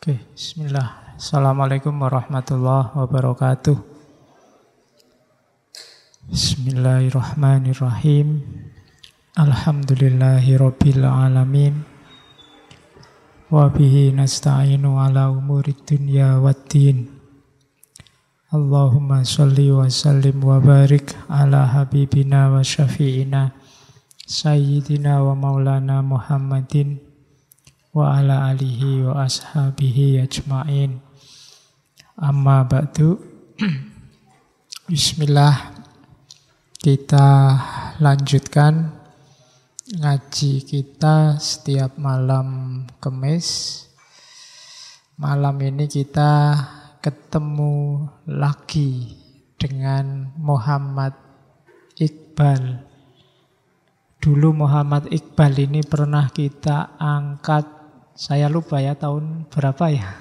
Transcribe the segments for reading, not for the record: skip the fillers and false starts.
Oke, bismillah. Assalamualaikum warahmatullahi wabarakatuh. Bismillahirrahmanirrahim. Alhamdulillahi rabbil alamin. Wa bihi nasta'inu ala umurid dunya waddin. Allahumma sholli wa sallim wa barik ala habibina wa syafi'ina sayyidina wa maulana Muhammadin wa ala alihi wa ashabihi ajma'in. Amma ba'du. Bismillah. Kita lanjutkan ngaji kita setiap malam Kamis. Malam ini kita ketemu lagi dengan Muhammad Iqbal. Dulu Muhammad Iqbal ini pernah kita angkat, saya lupa ya tahun berapa ya,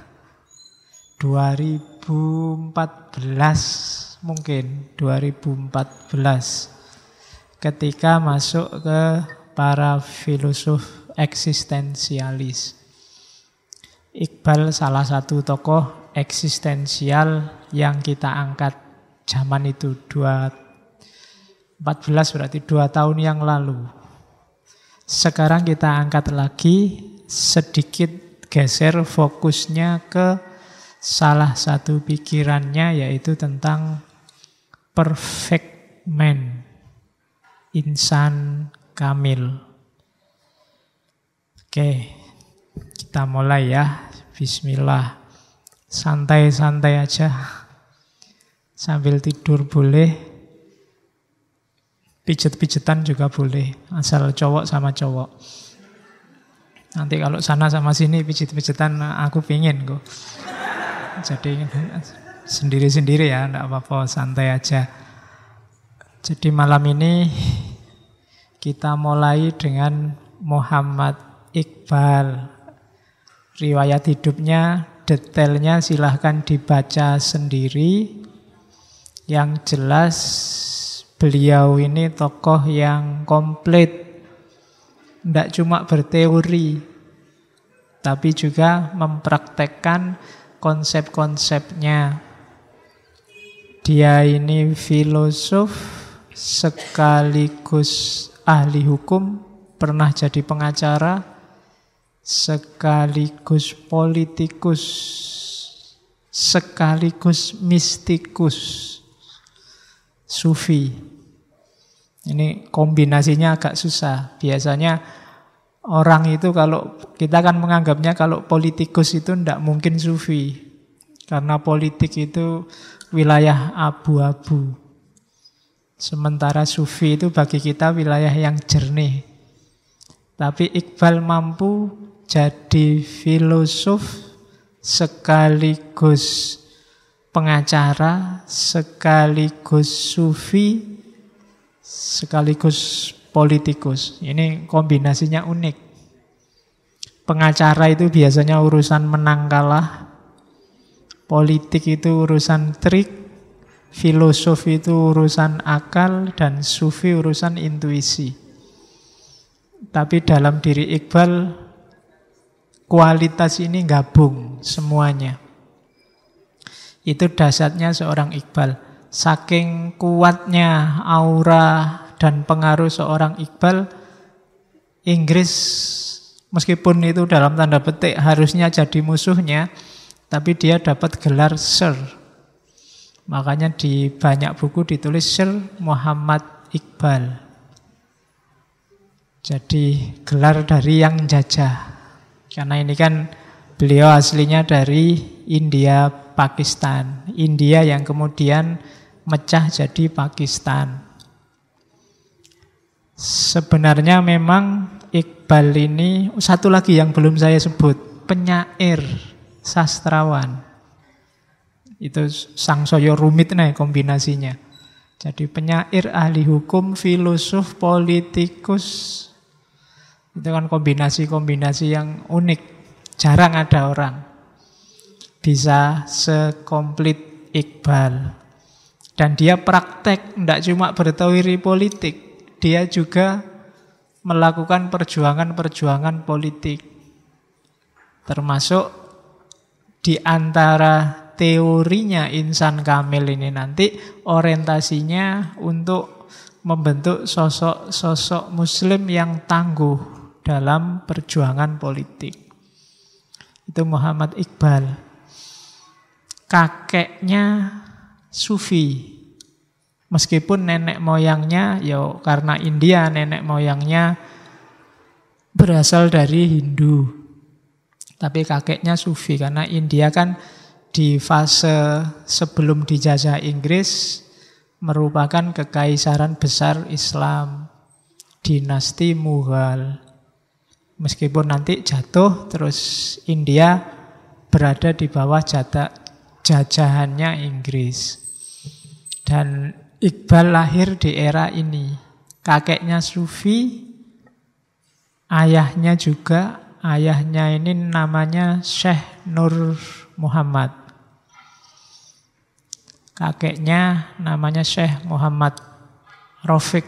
2014 mungkin, 2014, ketika masuk ke para filosof eksistensialis. Iqbal salah satu tokoh eksistensial yang kita angkat zaman itu, 14 berarti 2 tahun yang lalu. Sekarang kita angkat lagi, sedikit geser fokusnya ke salah satu pikirannya, yaitu tentang perfect man, insan kamil. Oke, kita mulai ya. Bismillah. Santai-santai aja, sambil tidur boleh, pijet-pijetan juga boleh, asal cowok sama cowok. Nanti kalau sana sama sini pijet-pijetan aku pingin kok. Jadi sendiri-sendiri ya, enggak apa-apa, santai aja. Jadi malam ini kita mulai dengan Muhammad Iqbal. Riwayat hidupnya, detailnya silahkan dibaca sendiri. Yang jelas beliau ini tokoh yang komplit. Tidak cuma berteori, tapi juga mempraktekkan konsep-konsepnya. Dia ini filosof sekaligus ahli hukum, pernah jadi pengacara, sekaligus politikus, sekaligus mistikus, sufi. Ini kombinasinya agak susah. Biasanya orang itu, kalau kita kan menganggapnya kalau politikus itu tidak mungkin sufi, karena politik itu wilayah abu-abu. Sementara sufi itu bagi kita wilayah yang jernih. Tapi Iqbal mampu jadi filosof sekaligus pengacara, sekaligus sufi, sekaligus politikus. Ini kombinasinya unik. Pengacara itu biasanya urusan menang kalah, politik itu urusan trik, filosof itu urusan akal, dan sufi urusan intuisi. Tapi dalam diri Iqbal, kualitas ini gabung semuanya. Itu dasarnya seorang Iqbal. Saking kuatnya aura dan pengaruh seorang Iqbal, Inggris meskipun itu dalam tanda petik harusnya jadi musuhnya, tapi dia dapat gelar Sir. Makanya di banyak buku ditulis Sir Muhammad Iqbal. Jadi gelar dari yang jajah. Karena ini kan beliau aslinya dari India, Pakistan. India yang kemudian mecah jadi Pakistan. Sebenarnya memang Iqbal ini, satu lagi yang belum saya sebut, penyair, sastrawan. Itu sangsaya rumit nih kombinasinya. Jadi penyair, ahli hukum, filosof, politikus. Itu kan kombinasi-kombinasi yang unik. Jarang ada orang bisa sekomplit Iqbal. Dan dia praktek, tidak cuma berteori politik, dia juga melakukan perjuangan-perjuangan politik. Termasuk di antara teorinya insan kamil ini nanti orientasinya untuk membentuk sosok-sosok muslim yang tangguh dalam perjuangan politik. Itu Muhammad Iqbal. Kakeknya Sufi. Meskipun nenek moyangnya, ya karena India, nenek moyangnya berasal dari Hindu. Tapi kakeknya Sufi, karena India kan di fase sebelum dijajah Inggris merupakan kekaisaran besar Islam, dinasti Mughal. Meskipun nanti jatuh, terus India berada di bawah jajahannya Inggris. Dan Iqbal lahir di era ini. Kakeknya Sufi, ayahnya ini namanya Syekh Nur Muhammad. Kakeknya namanya Syekh Muhammad Rafiq.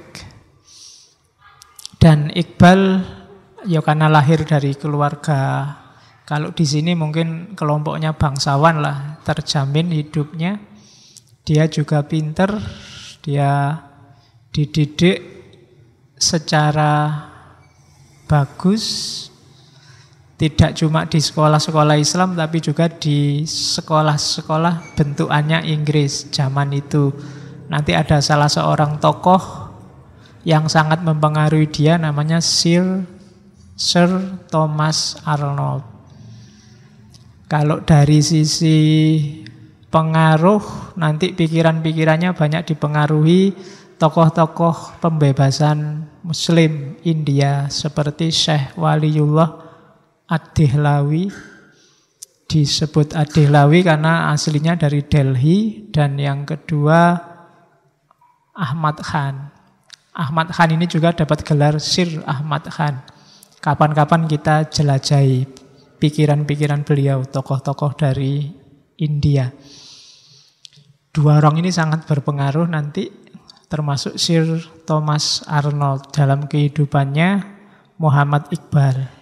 Dan Iqbal ya karena lahir dari keluarga, kalau di sini mungkin kelompoknya bangsawan lah, terjamin hidupnya. Dia juga pinter, dia dididik secara bagus, tidak cuma di sekolah-sekolah Islam, tapi juga di sekolah-sekolah bentukannya Inggris zaman itu. Nanti ada salah seorang tokoh yang sangat mempengaruhi dia, namanya Sir Thomas Arnold. Kalau dari sisi pengaruh, nanti pikiran-pikirannya banyak dipengaruhi tokoh-tokoh pembebasan Muslim India seperti Syekh Waliullah Ad-Dehlawi. Disebut Ad-Dehlawi karena aslinya dari Delhi. Dan yang kedua Ahmad Khan. Ahmad Khan ini juga dapat gelar Sir Ahmad Khan. Kapan-kapan kita jelajahi pikiran-pikiran beliau, tokoh-tokoh dari India. Dua orang ini sangat berpengaruh nanti, termasuk Sir Thomas Arnold dalam kehidupannya Muhammad Iqbal.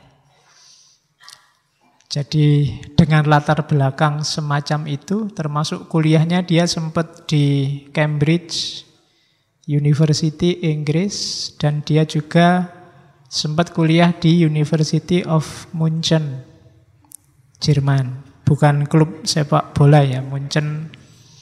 Jadi dengan latar belakang semacam itu, termasuk kuliahnya dia sempat di Cambridge University Inggris, dan dia juga sempat kuliah di University of München, Jerman. Bukan klub sepak bola ya, München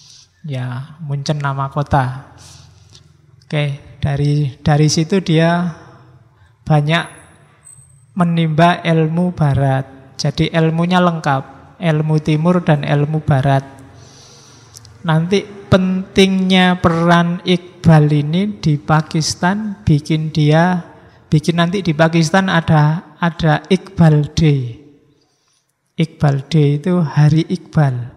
nama kota. Oke, dari situ dia banyak menimba ilmu barat. Jadi ilmunya lengkap, ilmu timur dan ilmu barat. Nanti pentingnya peran Iqbal ini di Pakistan bikin nanti di Pakistan ada Iqbal Day. Iqbal Day itu Hari Iqbal.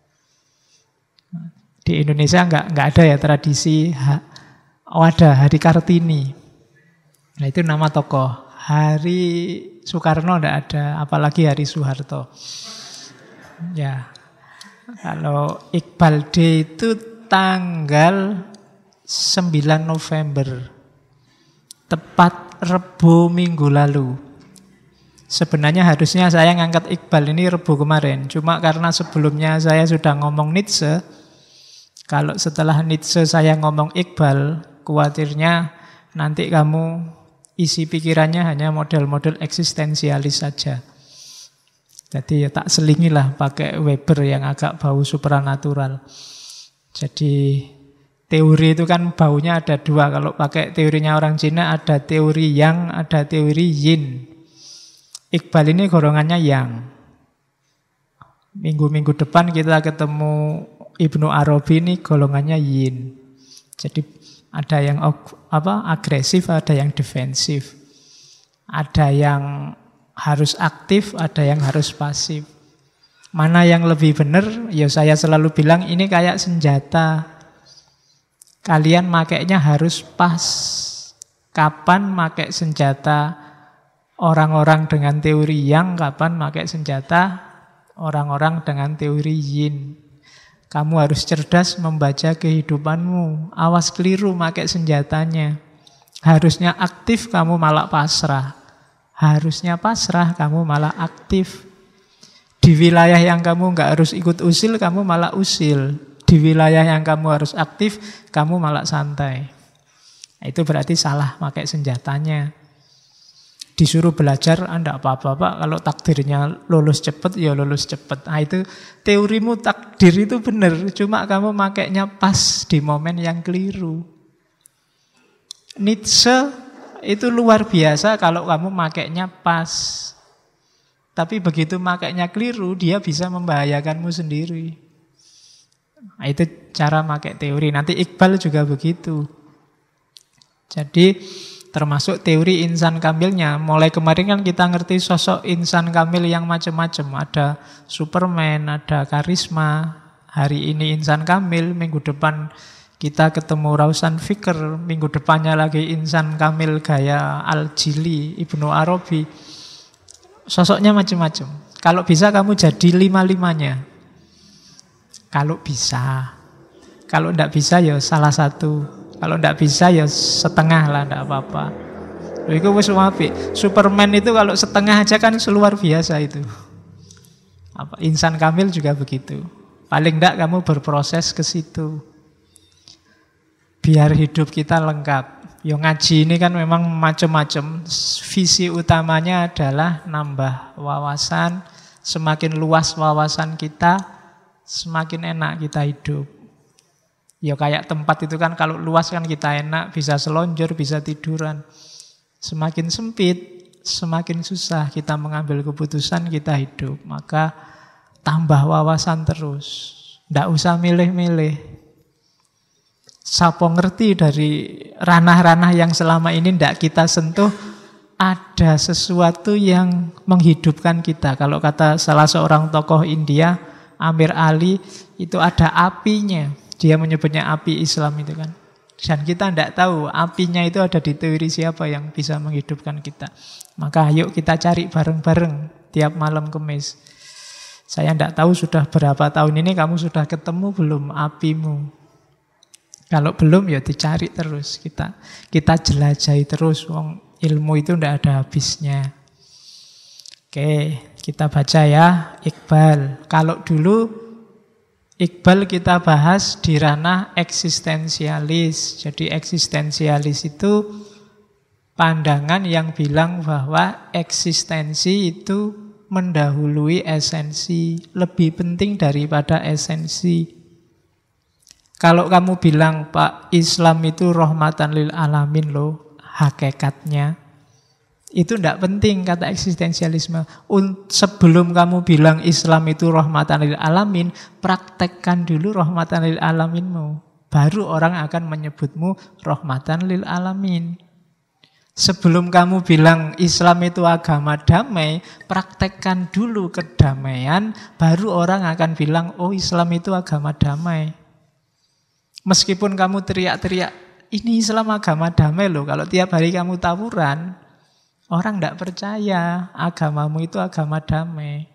Di Indonesia nggak ada ya tradisi ada Hari Kartini. Nah itu nama tokoh. Hari Soekarno nggak ada, apalagi Hari Soeharto. Ya, kalau Iqbal Day itu tanggal 9 November, tepat Rebo minggu lalu. Sebenarnya harusnya saya ngangkat Iqbal ini Rebo kemarin, cuma karena sebelumnya saya sudah ngomong Nietzsche. Kalau setelah Nietzsche saya ngomong Iqbal, khawatirnya nanti kamu isi pikirannya hanya model-model eksistensialis saja. Jadi ya tak selingilah pakai Weber yang agak bau supranatural. Jadi teori itu kan baunya ada dua. Kalau pakai teorinya orang Cina ada teori yang, ada teori yin. Iqbal ini golongannya yang. Minggu-minggu depan kita ketemu Ibnu Arabi, ini golongannya yin. Jadi ada yang agresif, ada yang defensif. Ada yang harus aktif, ada yang harus pasif. Mana yang lebih benar? Ya saya selalu bilang ini kayak senjata. Kalian makainya harus pas. Kapan pakai senjata orang-orang dengan teori yang, kapan pakai senjata orang-orang dengan teori yin. Kamu harus cerdas membaca kehidupanmu. Awas keliru pakai senjatanya. Harusnya aktif, kamu malah pasrah. Harusnya pasrah, kamu malah aktif. Di wilayah yang kamu nggak harus ikut usil, kamu malah usil. Di wilayah yang kamu harus aktif, kamu malah santai. Nah, itu berarti salah pakai senjatanya. Disuruh belajar, enggak apa-apa Pak, kalau takdirnya lulus cepet, ya lulus cepet. Nah itu teorimu takdir itu benar, cuma kamu makainya pas di momen yang keliru. Nietzsche itu luar biasa kalau kamu makainya pas. Tapi begitu makainya keliru, dia bisa membahayakanmu sendiri. Nah, itu cara pakai teori. Nanti Iqbal juga begitu. Jadi termasuk teori insan kamilnya. Mulai kemarin kan kita ngerti sosok insan kamil yang macam-macam. Ada Superman, ada karisma. Hari ini insan kamil, minggu depan kita ketemu Rausan Fikr, minggu depannya lagi insan kamil gaya Al-Jili, Ibnu Arabi. Sosoknya macam-macam. Kalau bisa kamu jadi lima-limanya. Kalau bisa. Kalau tidak bisa ya salah satu. Kalau tidak bisa ya setengah lah, tidak apa-apa. Itu wis apik. Superman itu kalau setengah aja kan luar biasa itu. Insan kamil juga begitu. Paling tidak kamu berproses ke situ. Biar hidup kita lengkap. Yo ngaji ini kan memang macam-macam. Visi utamanya adalah nambah wawasan. Semakin luas wawasan kita, semakin enak kita hidup. Ya kayak tempat itu kan kalau luas kan kita enak, bisa selonjor, bisa tiduran. Semakin sempit, semakin susah kita mengambil keputusan, kita hidup. Maka tambah wawasan terus. Tidak usah milih-milih. Siapa ngerti dari ranah-ranah yang selama ini tidak kita sentuh, ada sesuatu yang menghidupkan kita. Kalau kata salah seorang tokoh India, Amir Ali, itu ada apinya. Dia menyebutnya api Islam itu kan. Dan kita tidak tahu apinya itu ada di teori siapa yang bisa menghidupkan kita. Maka yuk kita cari bareng-bareng tiap malam Kamis. Saya tidak tahu sudah berapa tahun ini kamu sudah ketemu belum apimu. Kalau belum ya dicari terus. Kita jelajahi terus. Wong ilmu itu tidak ada habisnya. Oke, kita baca ya Iqbal. Kalau dulu Iqbal kita bahas di ranah eksistensialis. Jadi eksistensialis itu pandangan yang bilang bahwa eksistensi itu mendahului esensi, lebih penting daripada esensi. Kalau kamu bilang Pak, Islam itu rahmatan lil alamin loh, hakikatnya. Itu tidak penting kata eksistensialisme. Sebelum kamu bilang Islam itu rahmatan lil alamin, praktekkan dulu rahmatan lil alaminmu. Baru orang akan menyebutmu rahmatan lil alamin. Sebelum kamu bilang Islam itu agama damai, praktekkan dulu kedamaian, baru orang akan bilang, oh Islam itu agama damai. Meskipun kamu teriak-teriak, ini Islam agama damai loh. Kalau tiap hari kamu tawuran, orang tidak percaya agamamu itu agama damai.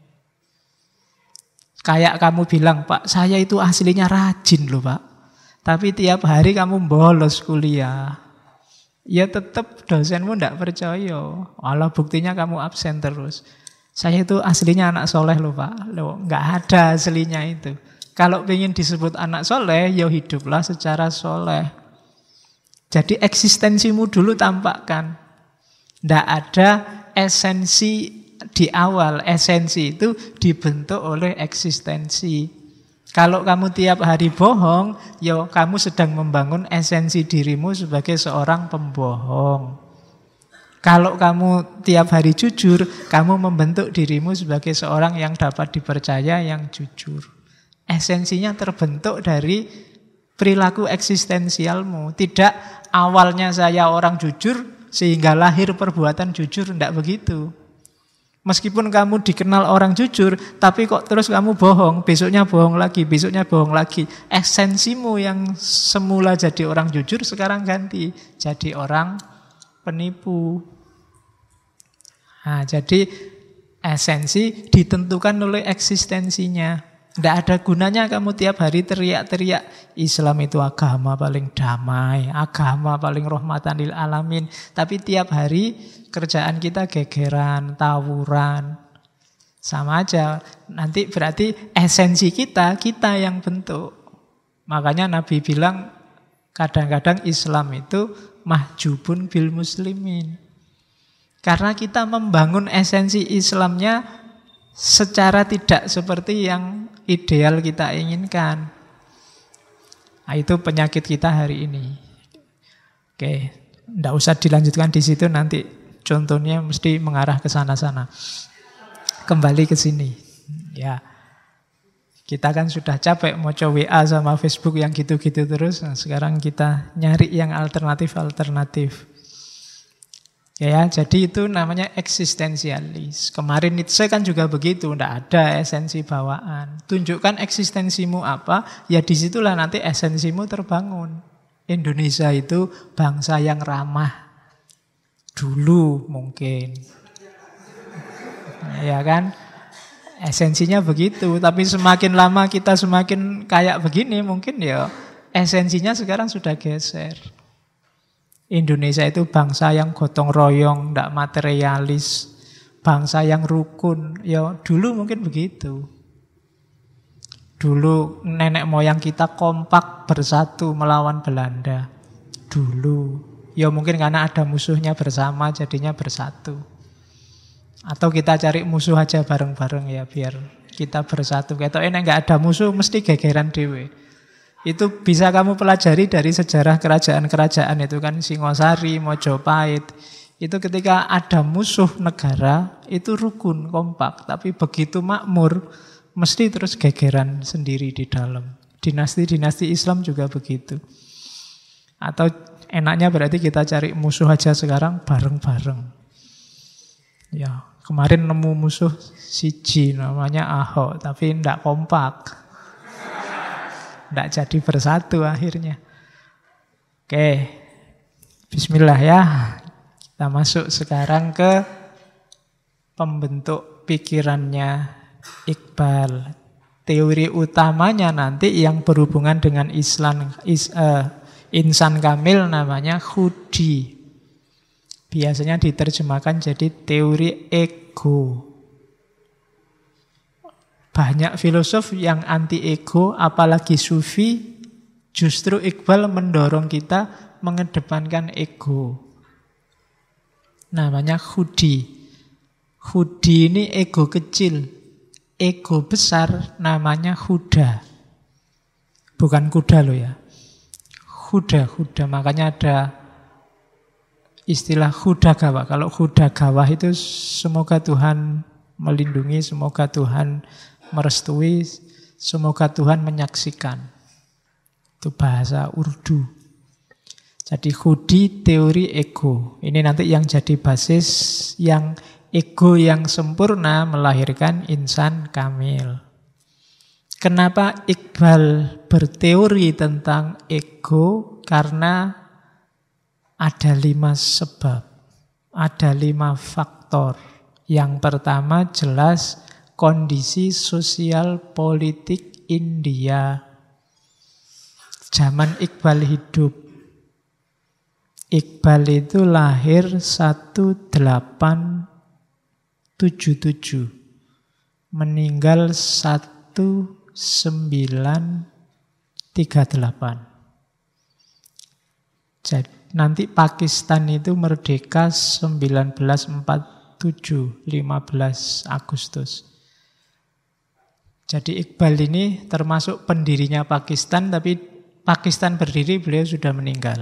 Kayak kamu bilang, Pak, saya itu aslinya rajin loh Pak. Tapi tiap hari kamu bolos kuliah. Ya tetap dosenmu tidak percaya. Walau buktinya kamu absen terus. Saya itu aslinya anak soleh loh Pak. Loh, nggak ada aslinya itu. Kalau ingin disebut anak soleh, ya hiduplah secara soleh. Jadi eksistensimu dulu tampakkan. Tidak ada esensi di awal. Esensi itu dibentuk oleh eksistensi. Kalau kamu tiap hari bohong, ya kamu sedang membangun esensi dirimu sebagai seorang pembohong. Kalau kamu tiap hari jujur, kamu membentuk dirimu sebagai seorang yang dapat dipercaya, yang jujur. Esensinya terbentuk dari perilaku eksistensialmu. Tidak awalnya saya orang jujur, sehingga lahir perbuatan jujur, tidak begitu. Meskipun kamu dikenal orang jujur, tapi kok terus kamu bohong, besoknya bohong lagi, besoknya bohong lagi. Esensimu yang semula jadi orang jujur, sekarang ganti jadi orang penipu. Nah, jadi esensi ditentukan oleh eksistensinya. Tidak ada gunanya kamu tiap hari teriak-teriak Islam itu agama paling damai, agama paling rahmatan lil alamin. Tapi tiap hari kerjaan kita gegeran, tawuran. Sama aja. Nanti berarti esensi kita yang bentuk. Makanya Nabi bilang kadang-kadang Islam itu mahjubun bil muslimin. Karena kita membangun esensi Islamnya secara tidak seperti yang ideal kita inginkan. Nah, itu penyakit kita hari ini. Oke, tidak usah dilanjutkan di situ, nanti contohnya mesti mengarah ke sana-sana. Kembali ke sini. Ya, kita kan sudah capek mau coba WA sama Facebook yang gitu-gitu terus. Nah, sekarang kita nyari yang alternatif-alternatif. Ya, jadi itu namanya eksistensialis. Kemarin Nietzsche kan juga begitu, tidak ada esensi bawaan. Tunjukkan eksistensimu apa, ya disitulah nanti esensimu terbangun. Indonesia itu bangsa yang ramah. Dulu mungkin. Ya kan? Esensinya begitu, tapi semakin lama kita semakin kayak begini, mungkin ya esensinya sekarang sudah geser. Indonesia itu bangsa yang gotong royong, tidak materialis, bangsa yang rukun. Ya dulu mungkin begitu. Dulu nenek moyang kita kompak bersatu melawan Belanda. Dulu. Ya mungkin karena ada musuhnya bersama jadinya bersatu. Atau kita cari musuh aja bareng-bareng ya biar kita bersatu. Kalau ini nggak ada musuh mesti gegeran dewe. Itu bisa kamu pelajari dari sejarah kerajaan-kerajaan itu kan, Singosari, Mojopahit. Itu ketika ada musuh negara, itu rukun, kompak. Tapi begitu makmur, mesti terus gegeran sendiri di dalam. Dinasti-dinasti Islam juga begitu. Atau enaknya berarti kita cari musuh aja sekarang bareng-bareng. Ya, kemarin nemu musuh siji namanya Ahok, tapi tidak kompak. Tidak jadi bersatu akhirnya. Oke, bismillah ya. Kita masuk sekarang ke pembentuk pikirannya Iqbal. Teori utamanya nanti yang berhubungan dengan insan kamil namanya Khudi. Biasanya diterjemahkan jadi teori ego. Banyak filosof yang anti ego, apalagi sufi, justru Iqbal mendorong kita mengedepankan ego. Namanya Khudi. Khudi ini ego kecil. Ego besar namanya Huda. Bukan kuda loh ya. Huda. Makanya ada istilah Hudagawa. Kalau Hudagawa itu semoga Tuhan melindungi, semoga Tuhan merestui, semoga Tuhan menyaksikan. Itu bahasa Urdu. Jadi Khudi teori ego. Ini nanti yang jadi basis, yang ego yang sempurna melahirkan insan kamil. Kenapa Iqbal berteori tentang ego? Karena ada 5 sebab, ada 5 faktor. Yang pertama jelas kondisi sosial politik India. Zaman Iqbal hidup. Iqbal itu lahir 1877. Meninggal 1938. Jadi nanti Pakistan itu merdeka 1947, 15 Agustus. Jadi Iqbal ini termasuk pendirinya Pakistan, tapi Pakistan berdiri beliau sudah meninggal.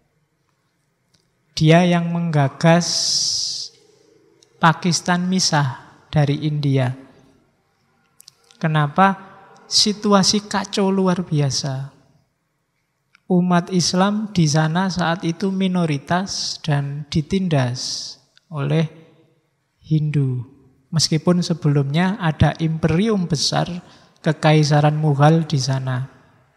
Dia yang menggagas Pakistan misah dari India. Kenapa? Situasi kacau luar biasa. Umat Islam di sana saat itu minoritas dan ditindas oleh Hindu. Meskipun sebelumnya ada imperium besar, kekaisaran Mughal di sana.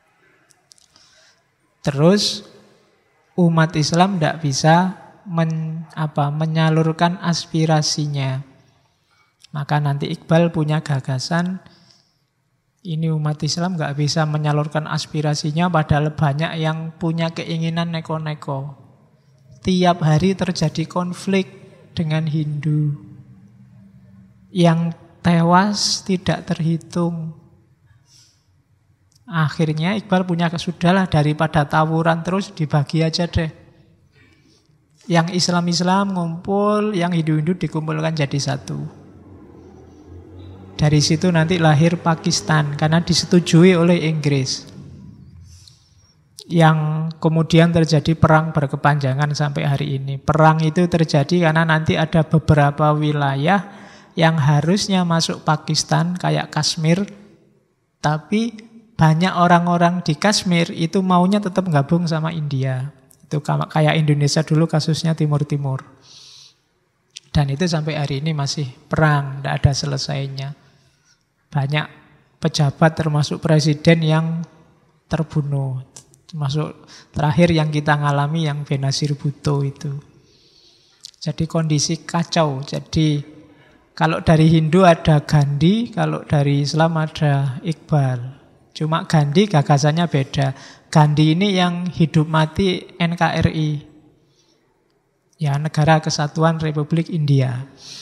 Terus umat Islam tidak bisa menyalurkan aspirasinya. Maka nanti Iqbal punya gagasan, ini umat Islam nggak bisa menyalurkan aspirasinya, padahal banyak yang punya keinginan neko-neko. Tiap hari terjadi konflik dengan Hindu. Yang tewas tidak terhitung. Akhirnya Iqbal punya kesudahlah, daripada tawuran terus dibagi aja deh. Yang Islam-Islam ngumpul, yang Hindu-Hindu dikumpulkan jadi satu. Dari situ nanti lahir Pakistan karena disetujui oleh Inggris. Yang kemudian terjadi perang berkepanjangan sampai hari ini. Perang itu terjadi karena nanti ada beberapa wilayah yang harusnya masuk Pakistan kayak Kashmir, tapi banyak orang-orang di Kashmir itu maunya tetap gabung sama India. Itu kayak Indonesia dulu kasusnya Timur-Timur. Dan itu sampai hari ini masih perang, tidak ada selesainya. Banyak pejabat termasuk presiden yang terbunuh. Termasuk terakhir yang kita ngalami yang Benazir Bhutto itu. Jadi kondisi kacau. Jadi kalau dari Hindu ada Gandhi, kalau dari Islam ada Iqbal. Cuma Gandhi gagasannya beda. Gandhi ini yang hidup mati NKRI. Ya, Negara Kesatuan Republik India.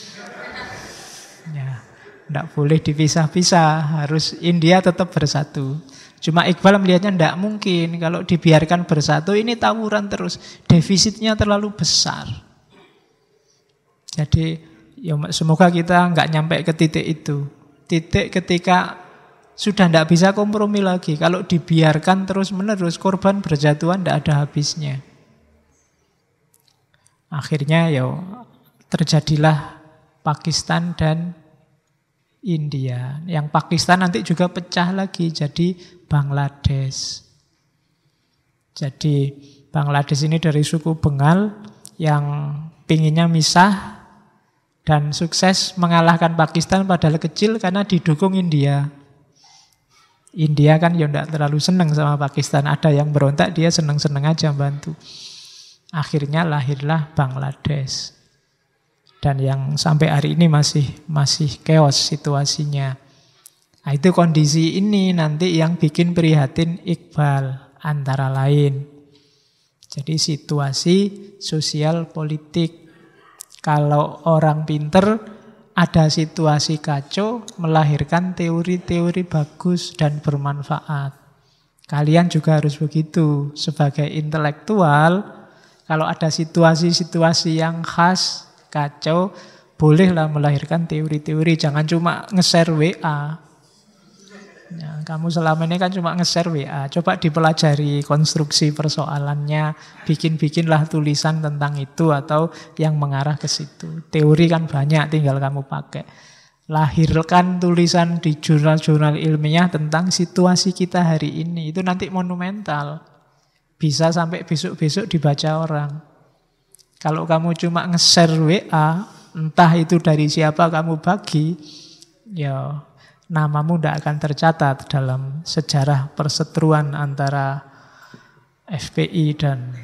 Ya, tidak boleh dipisah-pisah, harus India tetap bersatu. Cuma Iqbal melihatnya tidak mungkin, kalau dibiarkan bersatu ini tawuran terus, defisitnya terlalu besar. Jadi ya semoga kita nggak nyampe ke titik itu. Titik ketika sudah tidak bisa kompromi lagi. Kalau dibiarkan terus-menerus, korban berjatuhan tidak ada habisnya. Akhirnya ya terjadilah Pakistan dan India. Yang Pakistan nanti juga pecah lagi jadi Bangladesh. Jadi Bangladesh ini dari suku Bengal yang pinginnya misah dan sukses mengalahkan Pakistan padahal kecil karena didukung India. India kan ya tidak terlalu senang sama Pakistan. Ada yang berontak, dia senang-senang aja bantu. Akhirnya lahirlah Bangladesh. Dan yang sampai hari ini masih chaos situasinya. Nah, itu kondisi ini nanti yang bikin prihatin Iqbal antara lain. Jadi situasi sosial politik. Kalau orang pinter ada situasi kacau melahirkan teori-teori bagus dan bermanfaat. Kalian juga harus begitu sebagai intelektual. Kalau ada situasi-situasi yang khas kacau, bolehlah melahirkan teori-teori. Jangan cuma nge-share WA. Ya, kamu selama ini kan cuma nge-share WA. Coba dipelajari konstruksi persoalannya, bikinlah tulisan tentang itu atau yang mengarah ke situ. Teori kan banyak, tinggal kamu pakai. Lahirkan tulisan di jurnal-jurnal ilmiah tentang situasi kita hari ini. Itu nanti monumental. Bisa sampai besok-besok dibaca orang. Kalau kamu cuma nge-share WA, entah itu dari siapa kamu bagi, ya namamu tidak akan tercatat dalam sejarah perseteruan antara FPI dan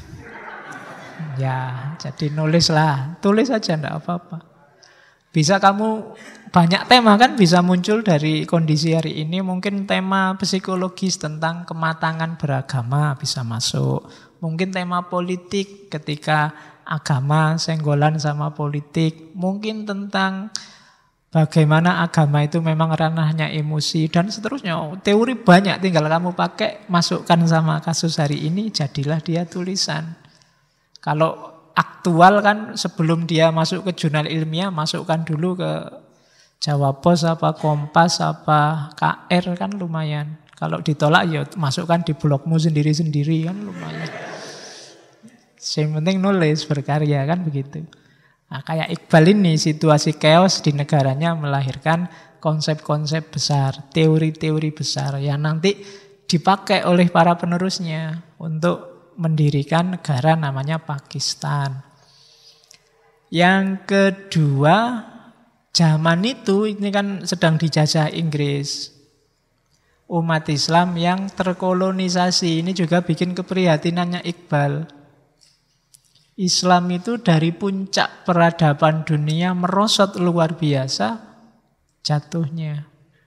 ya, jadi nulislah, tulis aja tidak apa-apa. Bisa kamu banyak tema kan bisa muncul dari kondisi hari ini. Mungkin tema psikologis tentang kematangan beragama bisa masuk. Mungkin tema politik ketika agama senggolan sama politik. Mungkin tentang bagaimana agama itu memang ranahnya emosi dan seterusnya. Teori banyak, tinggal kamu pakai, masukkan sama kasus hari ini, jadilah dia tulisan. Kalau aktual kan sebelum dia masuk ke jurnal ilmiah, masukkan dulu ke Jawa Pos apa Kompas apa KR kan lumayan. Kalau ditolak ya masukkan di blogmu sendiri-sendiri kan lumayan. Yang penting nulis, berkarya kan begitu. Nah, kayak Iqbal ini situasi chaos di negaranya melahirkan konsep-konsep besar, teori-teori besar yang nanti dipakai oleh para penerusnya untuk mendirikan negara namanya Pakistan. Yang kedua, zaman itu ini kan sedang dijajah Inggris. Umat Islam yang terkolonisasi ini juga bikin keprihatinannya Iqbal. Islam itu dari puncak peradaban dunia merosot luar biasa jatuhnya.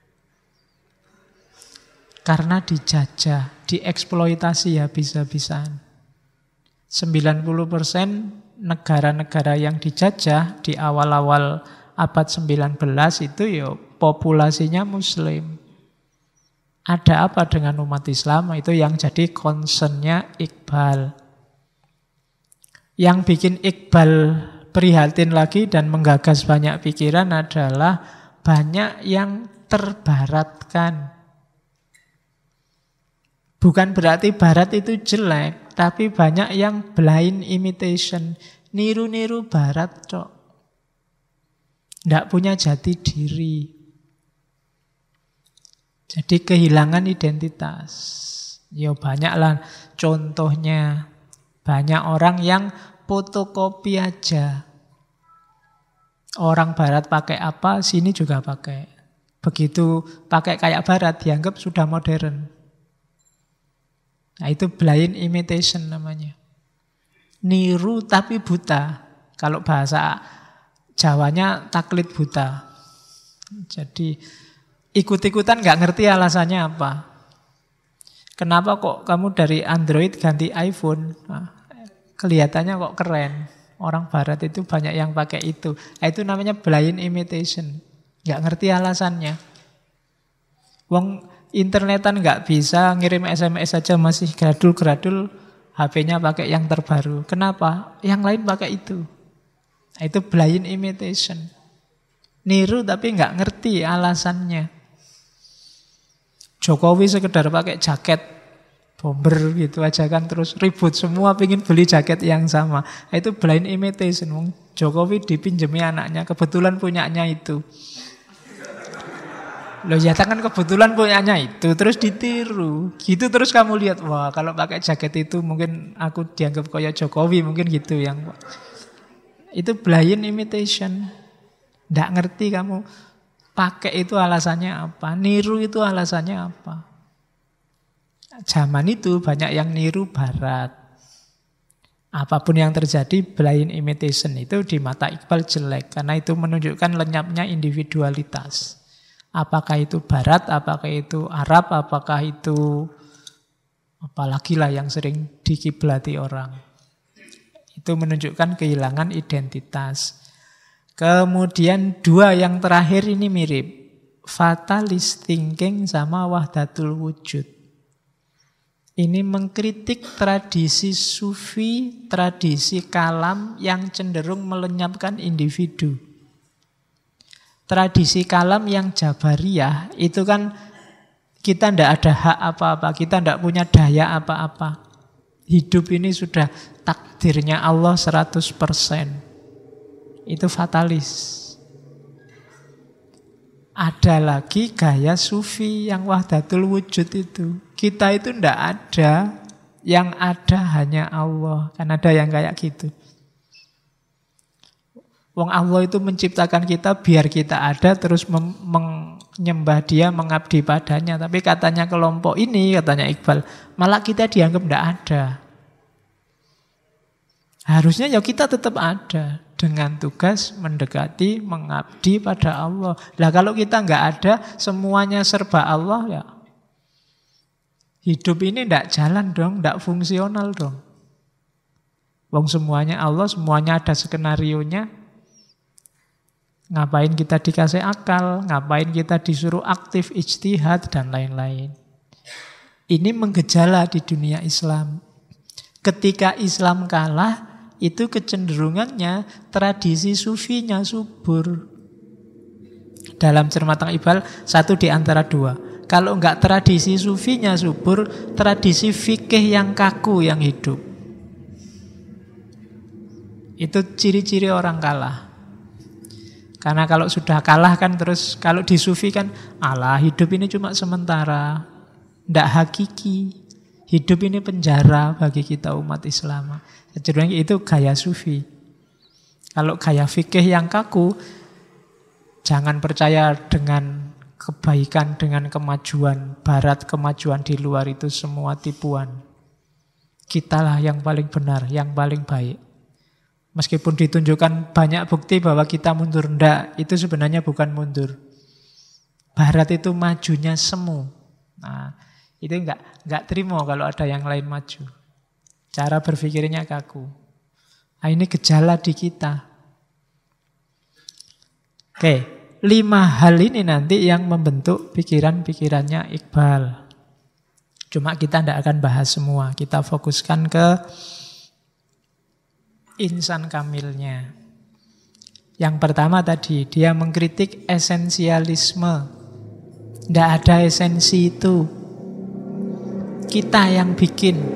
Karena dijajah, dieksploitasi habis-habisan. 90% negara-negara yang dijajah di awal-awal abad 19 itu ya populasinya Muslim. Ada apa dengan umat Islam? Itu yang jadi concernnya Iqbal. Yang bikin Iqbal prihatin lagi dan menggagas banyak pikiran adalah banyak yang terbaratkan. Bukan berarti barat itu jelek, tapi banyak yang blind imitation. Niru-niru barat, cok. Nggak punya jati diri. Jadi kehilangan identitas. Ya banyaklah contohnya. Banyak orang yang fotokopi aja. Orang barat pakai apa, sini juga pakai. Begitu pakai kayak barat, dianggap sudah modern. Nah itu blind imitation namanya. Niru tapi buta. Kalau bahasa Jawanya taklid buta. Jadi ikut-ikutan gak ngerti alasannya apa. Kenapa kok kamu dari Android ganti iPhone? Nah, kelihatannya kok keren. Orang barat itu banyak yang pakai itu. Nah, itu namanya blind imitation. Gak ngerti alasannya. Wong internetan gak bisa, ngirim SMS saja masih gradul-gradul, HP-nya pakai yang terbaru. Kenapa? Yang lain pakai itu. Nah, itu blind imitation. Niru tapi gak ngerti alasannya. Jokowi sekedar pakai jaket bomber gitu aja kan, terus ribut semua pengen beli jaket yang sama. Nah, itu blind imitation. Jokowi dipinjemi anaknya, kebetulan punyanya itu. Loh ya kan kebetulan punyanya itu, terus ditiru. Gitu terus kamu lihat, wah kalau pakai jaket itu mungkin aku dianggap kayak Jokowi, mungkin gitu yang. Itu blind imitation. Nggak ngerti kamu pakai itu alasannya apa, niru itu alasannya apa. Zaman itu banyak yang niru barat. Apapun yang terjadi, blind imitation itu di mata Iqbal jelek. Karena itu menunjukkan lenyapnya individualitas. Apakah itu barat, apakah itu Arab, apakah itu apalagi lah yang sering dikiblati orang. Itu menunjukkan kehilangan identitas. Kemudian dua yang terakhir ini mirip. Fatalist thinking sama wahdatul wujud. Ini mengkritik tradisi sufi, tradisi kalam yang cenderung melenyapkan individu. Tradisi kalam yang jabariyah itu kan kita tidak ada hak apa-apa, kita tidak punya daya apa-apa. Hidup ini sudah takdirnya Allah 100%. Itu fatalis. Ada lagi gaya sufi yang wahdatul wujud itu. Kita itu tidak ada, yang ada hanya Allah. Kan ada yang kayak gitu. Wong Allah itu menciptakan kita biar kita ada, terus menyembah Dia, mengabdi padanya. Tapi katanya kelompok ini, katanya Iqbal, malah kita dianggap tidak ada. Harusnya ya kita tetap ada dengan tugas mendekati, mengabdi pada Allah. Lah kalau kita nggak ada, semuanya serba Allah ya. Hidup ini tidak jalan dong, tidak fungsional dong. Wong semuanya Allah, semuanya ada skenarionya. Ngapain kita dikasih akal, ngapain kita disuruh aktif ijtihad dan lain-lain. Ini menggejala di dunia Islam. Ketika Islam kalah, itu kecenderungannya tradisi sufinya subur. Dalam cermatan Iqbal, satu di antara dua. Kalau enggak tradisi sufinya subur, tradisi fikih yang kaku yang hidup. Itu ciri-ciri orang kalah. Karena kalau sudah kalah kan terus, kalau di sufi kan, alah hidup ini cuma sementara, enggak hakiki. Hidup ini penjara bagi kita umat Islam. Cenderung itu gaya sufi. Kalau gaya fikih yang kaku, jangan percaya dengan kebaikan, dengan kemajuan barat, kemajuan di luar itu semua tipuan. Kitalah yang paling benar, yang paling baik. Meskipun ditunjukkan banyak bukti bahwa kita mundur, enggak, itu sebenarnya bukan mundur. Barat itu majunya semu. Nah, itu enggak terima kalau ada yang lain maju. Cara berpikirnya kaku. Nah, ini gejala di kita. Oke, 5 hal ini nanti yang membentuk pikiran-pikirannya Iqbal. Cuma kita tidak akan bahas semua. Kita fokuskan ke insan kamilnya. Yang pertama tadi, dia mengkritik esensialisme. Tidak ada esensi itu. Kita yang bikin.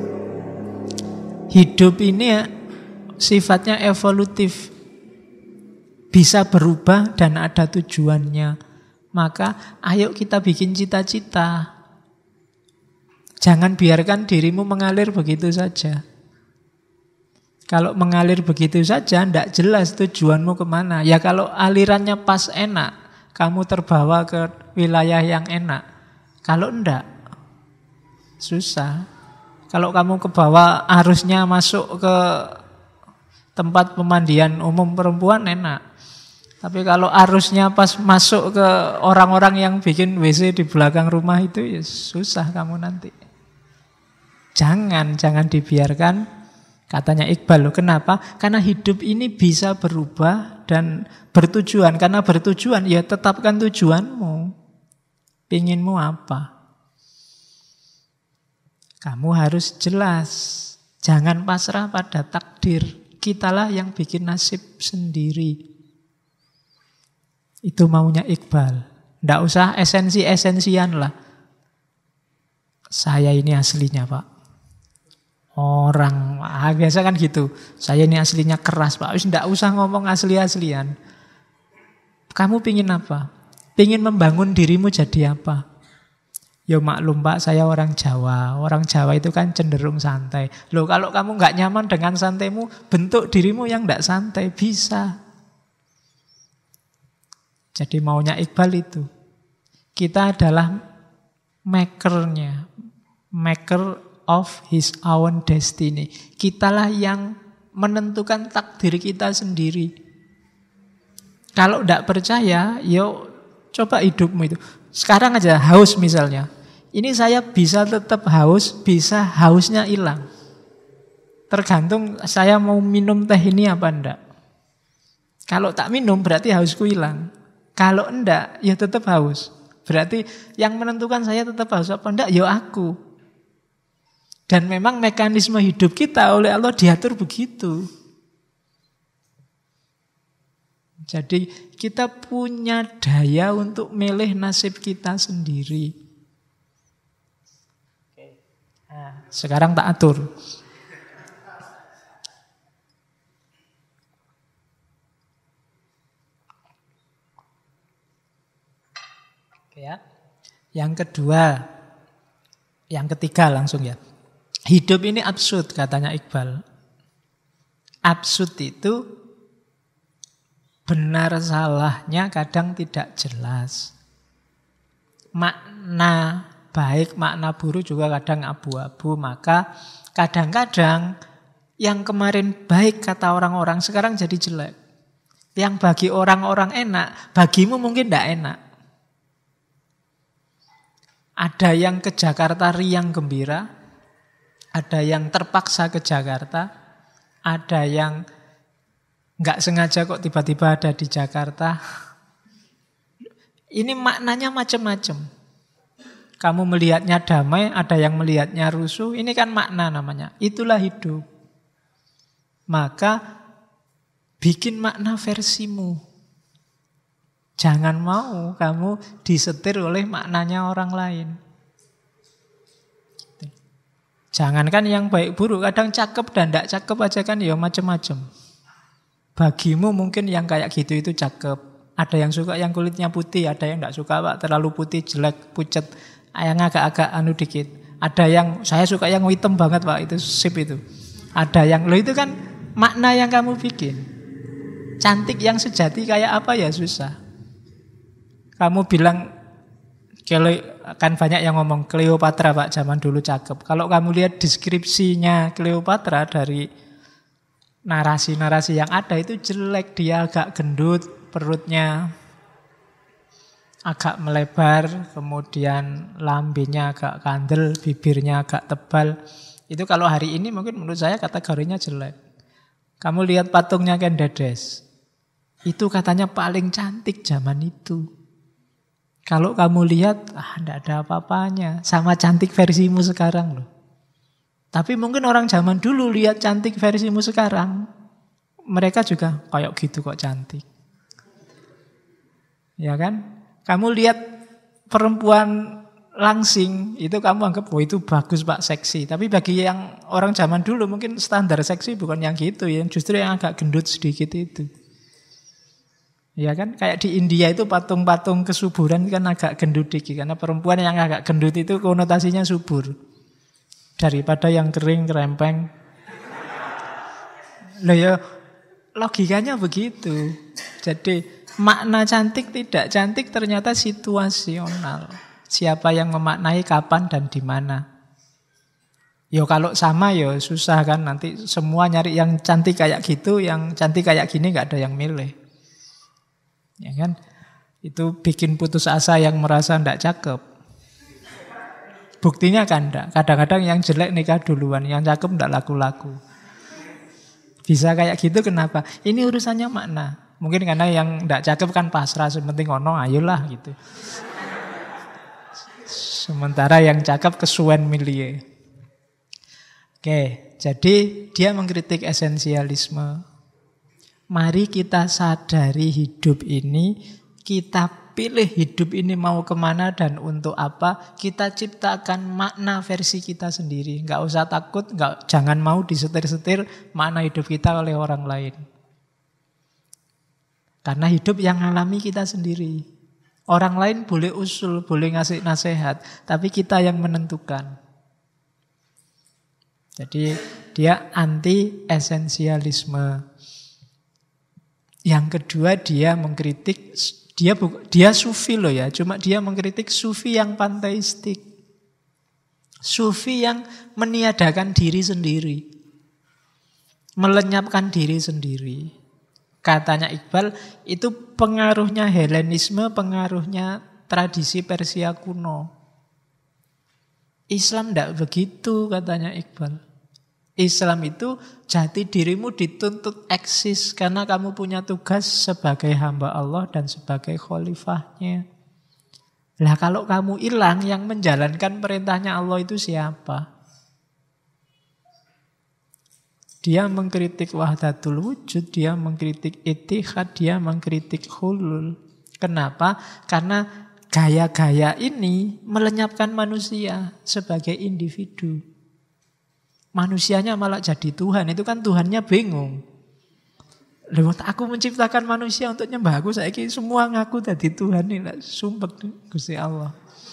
Hidup ini sifatnya evolutif. Bisa berubah dan ada tujuannya. Maka ayo kita bikin cita-cita. Jangan biarkan dirimu mengalir begitu saja. Kalau mengalir begitu saja, tidak jelas tujuanmu kemana. Ya kalau alirannya pas enak, kamu terbawa ke wilayah yang enak. Kalau enggak, susah. Kalau kamu ke bawah arusnya masuk ke tempat pemandian umum perempuan enak. Tapi kalau arusnya pas masuk ke orang-orang yang bikin WC di belakang rumah itu ya susah kamu nanti. Jangan dibiarkan, katanya Iqbal. Kenapa? Karena hidup ini bisa berubah dan bertujuan. Karena bertujuan ya tetapkan tujuanmu. Pinginmu apa? Kamu harus jelas, jangan pasrah pada takdir. Kitalah yang bikin nasib sendiri. Itu maunya Iqbal. Tidak usah esensi-esensian lah. Saya ini aslinya Pak. Orang biasa kan gitu. Saya ini aslinya keras Pak. Tidak usah ngomong asli-aslian. Kamu pingin apa? Pingin membangun dirimu jadi apa? Ya maklum Pak, saya orang Jawa. Orang Jawa itu kan cenderung santai. Loh kalau kamu nggak nyaman dengan santaimu, bentuk dirimu yang nggak santai, bisa. Jadi maunya Iqbal itu. Kita adalah makernya. Maker of his own destiny. Kitalah yang menentukan takdir kita sendiri. Kalau nggak percaya, yuk coba hidupmu itu. Sekarang aja haus misalnya. Ini saya bisa tetap haus, bisa hausnya hilang. Tergantung saya mau minum teh ini apa enggak. Kalau tak minum berarti hausku hilang. Kalau enggak, ya tetap haus. Berarti yang menentukan saya tetap haus apa enggak, ya aku. Dan memang mekanisme hidup kita oleh Allah diatur begitu. Jadi kita punya daya untuk milih nasib kita sendiri. Nah, sekarang tak atur. Ya. Yang kedua, yang ketiga langsung ya. Hidup ini absurd katanya Iqbal. Absurd itu benar salahnya kadang tidak jelas. Makna baik, makna buruk juga kadang abu-abu. Maka kadang-kadang yang kemarin baik kata orang-orang sekarang jadi jelek. Yang bagi orang-orang enak, bagimu mungkin tidak enak. Ada yang ke Jakarta riang gembira, ada yang terpaksa ke Jakarta, ada yang nggak sengaja kok tiba-tiba ada di Jakarta. Ini maknanya macam-macam. Kamu melihatnya damai, ada yang melihatnya rusuh. Ini kan makna namanya. Itulah hidup. Maka bikin makna versimu. Jangan mau kamu disetir oleh maknanya orang lain. Jangankan yang baik buruk, kadang cakep dan tidak cakep aja kan ya macam-macam. Bagimu mungkin yang kayak gitu itu cakep. Ada yang suka yang kulitnya putih, ada yang tidak suka Pak, terlalu putih, jelek, pucet, yang agak-agak anu dikit. Ada yang saya suka yang hitam banget Pak, itu sip itu. Ada yang lo itu kan makna yang kamu bikin. Cantik yang sejati kayak apa ya susah. Kamu bilang, kan banyak yang ngomong Cleopatra Pak zaman dulu cakep. Kalau kamu lihat deskripsinya Cleopatra dari narasi-narasi yang ada itu jelek. Dia agak gendut, perutnya agak melebar, kemudian lambenya agak kandel, bibirnya agak tebal. Itu kalau hari ini mungkin menurut saya kategorinya jelek. Kamu lihat patungnya Ken Dedes. Itu katanya paling cantik zaman itu. Kalau kamu lihat, enggak ada apa-apanya. Sama cantik versimu sekarang loh. Tapi mungkin orang zaman dulu lihat cantik versimu sekarang, mereka juga kayak gitu kok cantik. Ya kan? Kamu lihat perempuan langsing, itu kamu anggap, oh itu bagus Pak, seksi. Tapi bagi yang orang zaman dulu mungkin standar seksi bukan yang gitu, yang justru yang agak gendut sedikit itu. Ya kan, kayak di India itu patung-patung kesuburan kan agak gendut dikit. Karena perempuan yang agak gendut itu konotasinya subur. Daripada yang kering, kerempeng. Loh ya, logikanya begitu. Jadi makna cantik tidak cantik ternyata situasional. Siapa yang memaknai kapan dan di mana. Yo kalau sama yo susah kan, nanti semua nyari yang cantik kayak gitu, yang cantik kayak gini gak ada yang milih. Ya kan? Itu bikin putus asa yang merasa ndak cakep. Buktinya kan ndak. Kadang-kadang yang jelek nikah duluan, yang cakep ndak laku-laku. Bisa kayak gitu kenapa? Ini urusannya makna. Mungkin karena yang ndak cakep kan pasrah, sementing ono ayolah gitu. Sementara yang cakep kesuwen milih. Oke, jadi dia mengkritik esensialisme. Mari kita sadari hidup ini, kita pilih hidup ini mau kemana dan untuk apa. Kita ciptakan makna versi kita sendiri. Nggak usah takut, jangan mau disetir-setir makna hidup kita oleh orang lain. Karena hidup yang alami kita sendiri. Orang lain boleh usul, boleh ngasih nasihat, tapi kita yang menentukan. Jadi dia anti esensialisme. Yang kedua dia mengkritik, dia sufi loh ya, cuma dia mengkritik sufi yang panteistik. Sufi yang meniadakan diri sendiri. Melenyapkan diri sendiri. Katanya Iqbal, itu pengaruhnya Helenisme, pengaruhnya tradisi Persia kuno. Islam tidak begitu katanya Iqbal. Islam itu jati dirimu dituntut eksis karena kamu punya tugas sebagai hamba Allah dan sebagai khalifahnya. Lah kalau kamu hilang, yang menjalankan perintahnya Allah itu siapa? Dia mengkritik wahdatul wujud, dia mengkritik ittihad, dia mengkritik hulul. Kenapa? Karena gaya-gaya ini melenyapkan manusia sebagai individu. Manusianya malah jadi Tuhan. Itu kan Tuhannya bingung. Lewat aku menciptakan manusia untuk nyembah aku, saya semua ngaku jadi Tuhan ini. Sumpah Gusti Allah.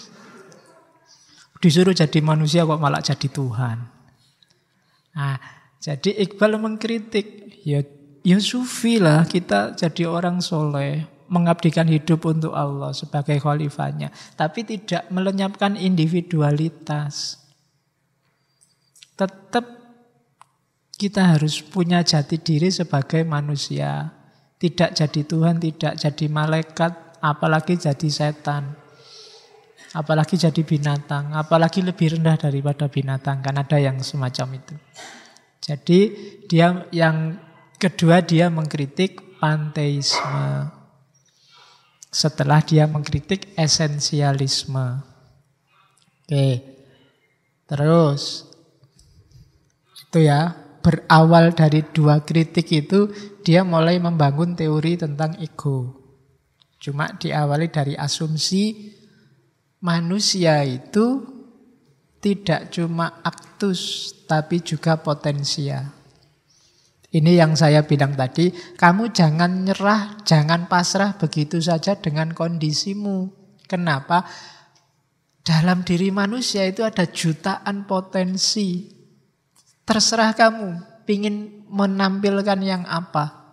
Disuruh jadi manusia kok malah jadi Tuhan. Nah, jadi Iqbal mengkritik. Ya sufi lah, kita jadi orang soleh, mengabdikan hidup untuk Allah sebagai khalifahnya. Tapi tidak melenyapkan individualitas. Tetap kita harus punya jati diri sebagai manusia. Tidak jadi Tuhan, tidak jadi malaikat, apalagi jadi setan. Apalagi jadi binatang, apalagi lebih rendah daripada binatang. Kan ada yang semacam itu. Jadi dia yang kedua dia mengkritik panteisme. Setelah dia mengkritik esensialisme. Oke. Terus itu ya, berawal dari dua kritik itu dia mulai membangun teori tentang ego. Cuma diawali dari asumsi manusia itu tidak cuma aktus tapi juga potensia. Ini yang saya bilang tadi, kamu jangan nyerah, jangan pasrah begitu saja dengan kondisimu. Kenapa? Dalam diri manusia itu ada jutaan potensi. Terserah kamu, pingin menampilkan yang apa.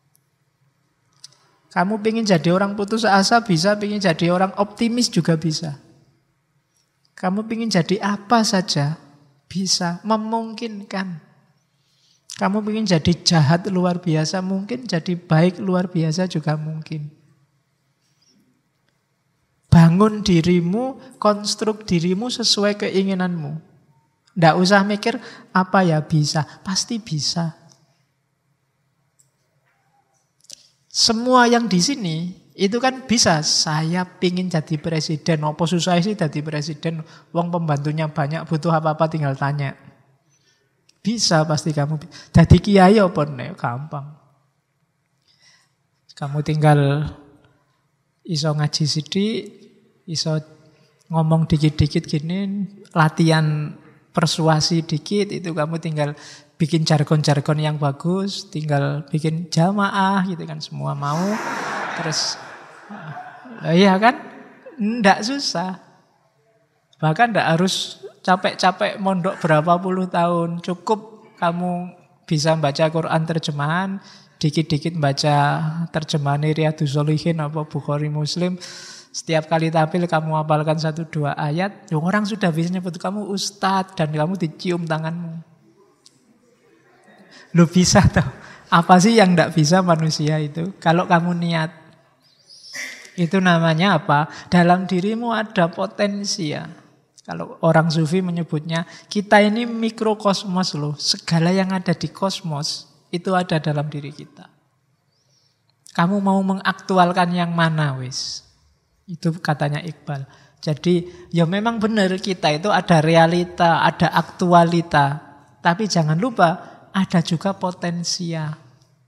Kamu pingin jadi orang putus asa bisa, pingin jadi orang optimis juga bisa. Kamu pingin jadi apa saja bisa, memungkinkan. Kamu pingin jadi jahat luar biasa mungkin, jadi baik luar biasa juga mungkin. Bangun dirimu, konstruk dirimu sesuai keinginanmu. Nggak usah mikir apa ya bisa, pasti bisa. Semua yang di sini itu kan bisa, saya pingin jadi presiden, apa susah sih jadi presiden, wong pembantunya banyak, butuh apa-apa tinggal tanya. Bisa pasti kamu. Jadi kiai apa nek gampang. Kamu tinggal iso ngaji sidik, iso ngomong dikit-dikit gini, latihan persuasi dikit, itu kamu tinggal bikin jargon-jargon yang bagus, tinggal bikin jamaah gitu kan, semua mau. Terus iya kan? Nggak susah. Bahkan nggak harus capek-capek mondok berapa puluh tahun. Cukup kamu bisa baca Quran terjemahan, dikit-dikit baca terjemahan Riyadhus Shalihin apa Bukhari Muslim. Setiap kali tampil kamu hafalkan 1-2 ayat, orang sudah bisa nyebut kamu ustadz dan kamu dicium tanganmu. Lu bisa tau. Apa sih yang tidak bisa manusia itu? Kalau kamu niat. Itu namanya apa? Dalam dirimu ada potensi ya. Kalau orang sufi menyebutnya, kita ini mikrokosmos loh. Segala yang ada di kosmos itu ada dalam diri kita. Kamu mau mengaktualkan yang mana wis? Itu katanya Iqbal. Jadi ya memang benar kita itu ada realita, ada aktualita. Tapi jangan lupa ada juga potensia.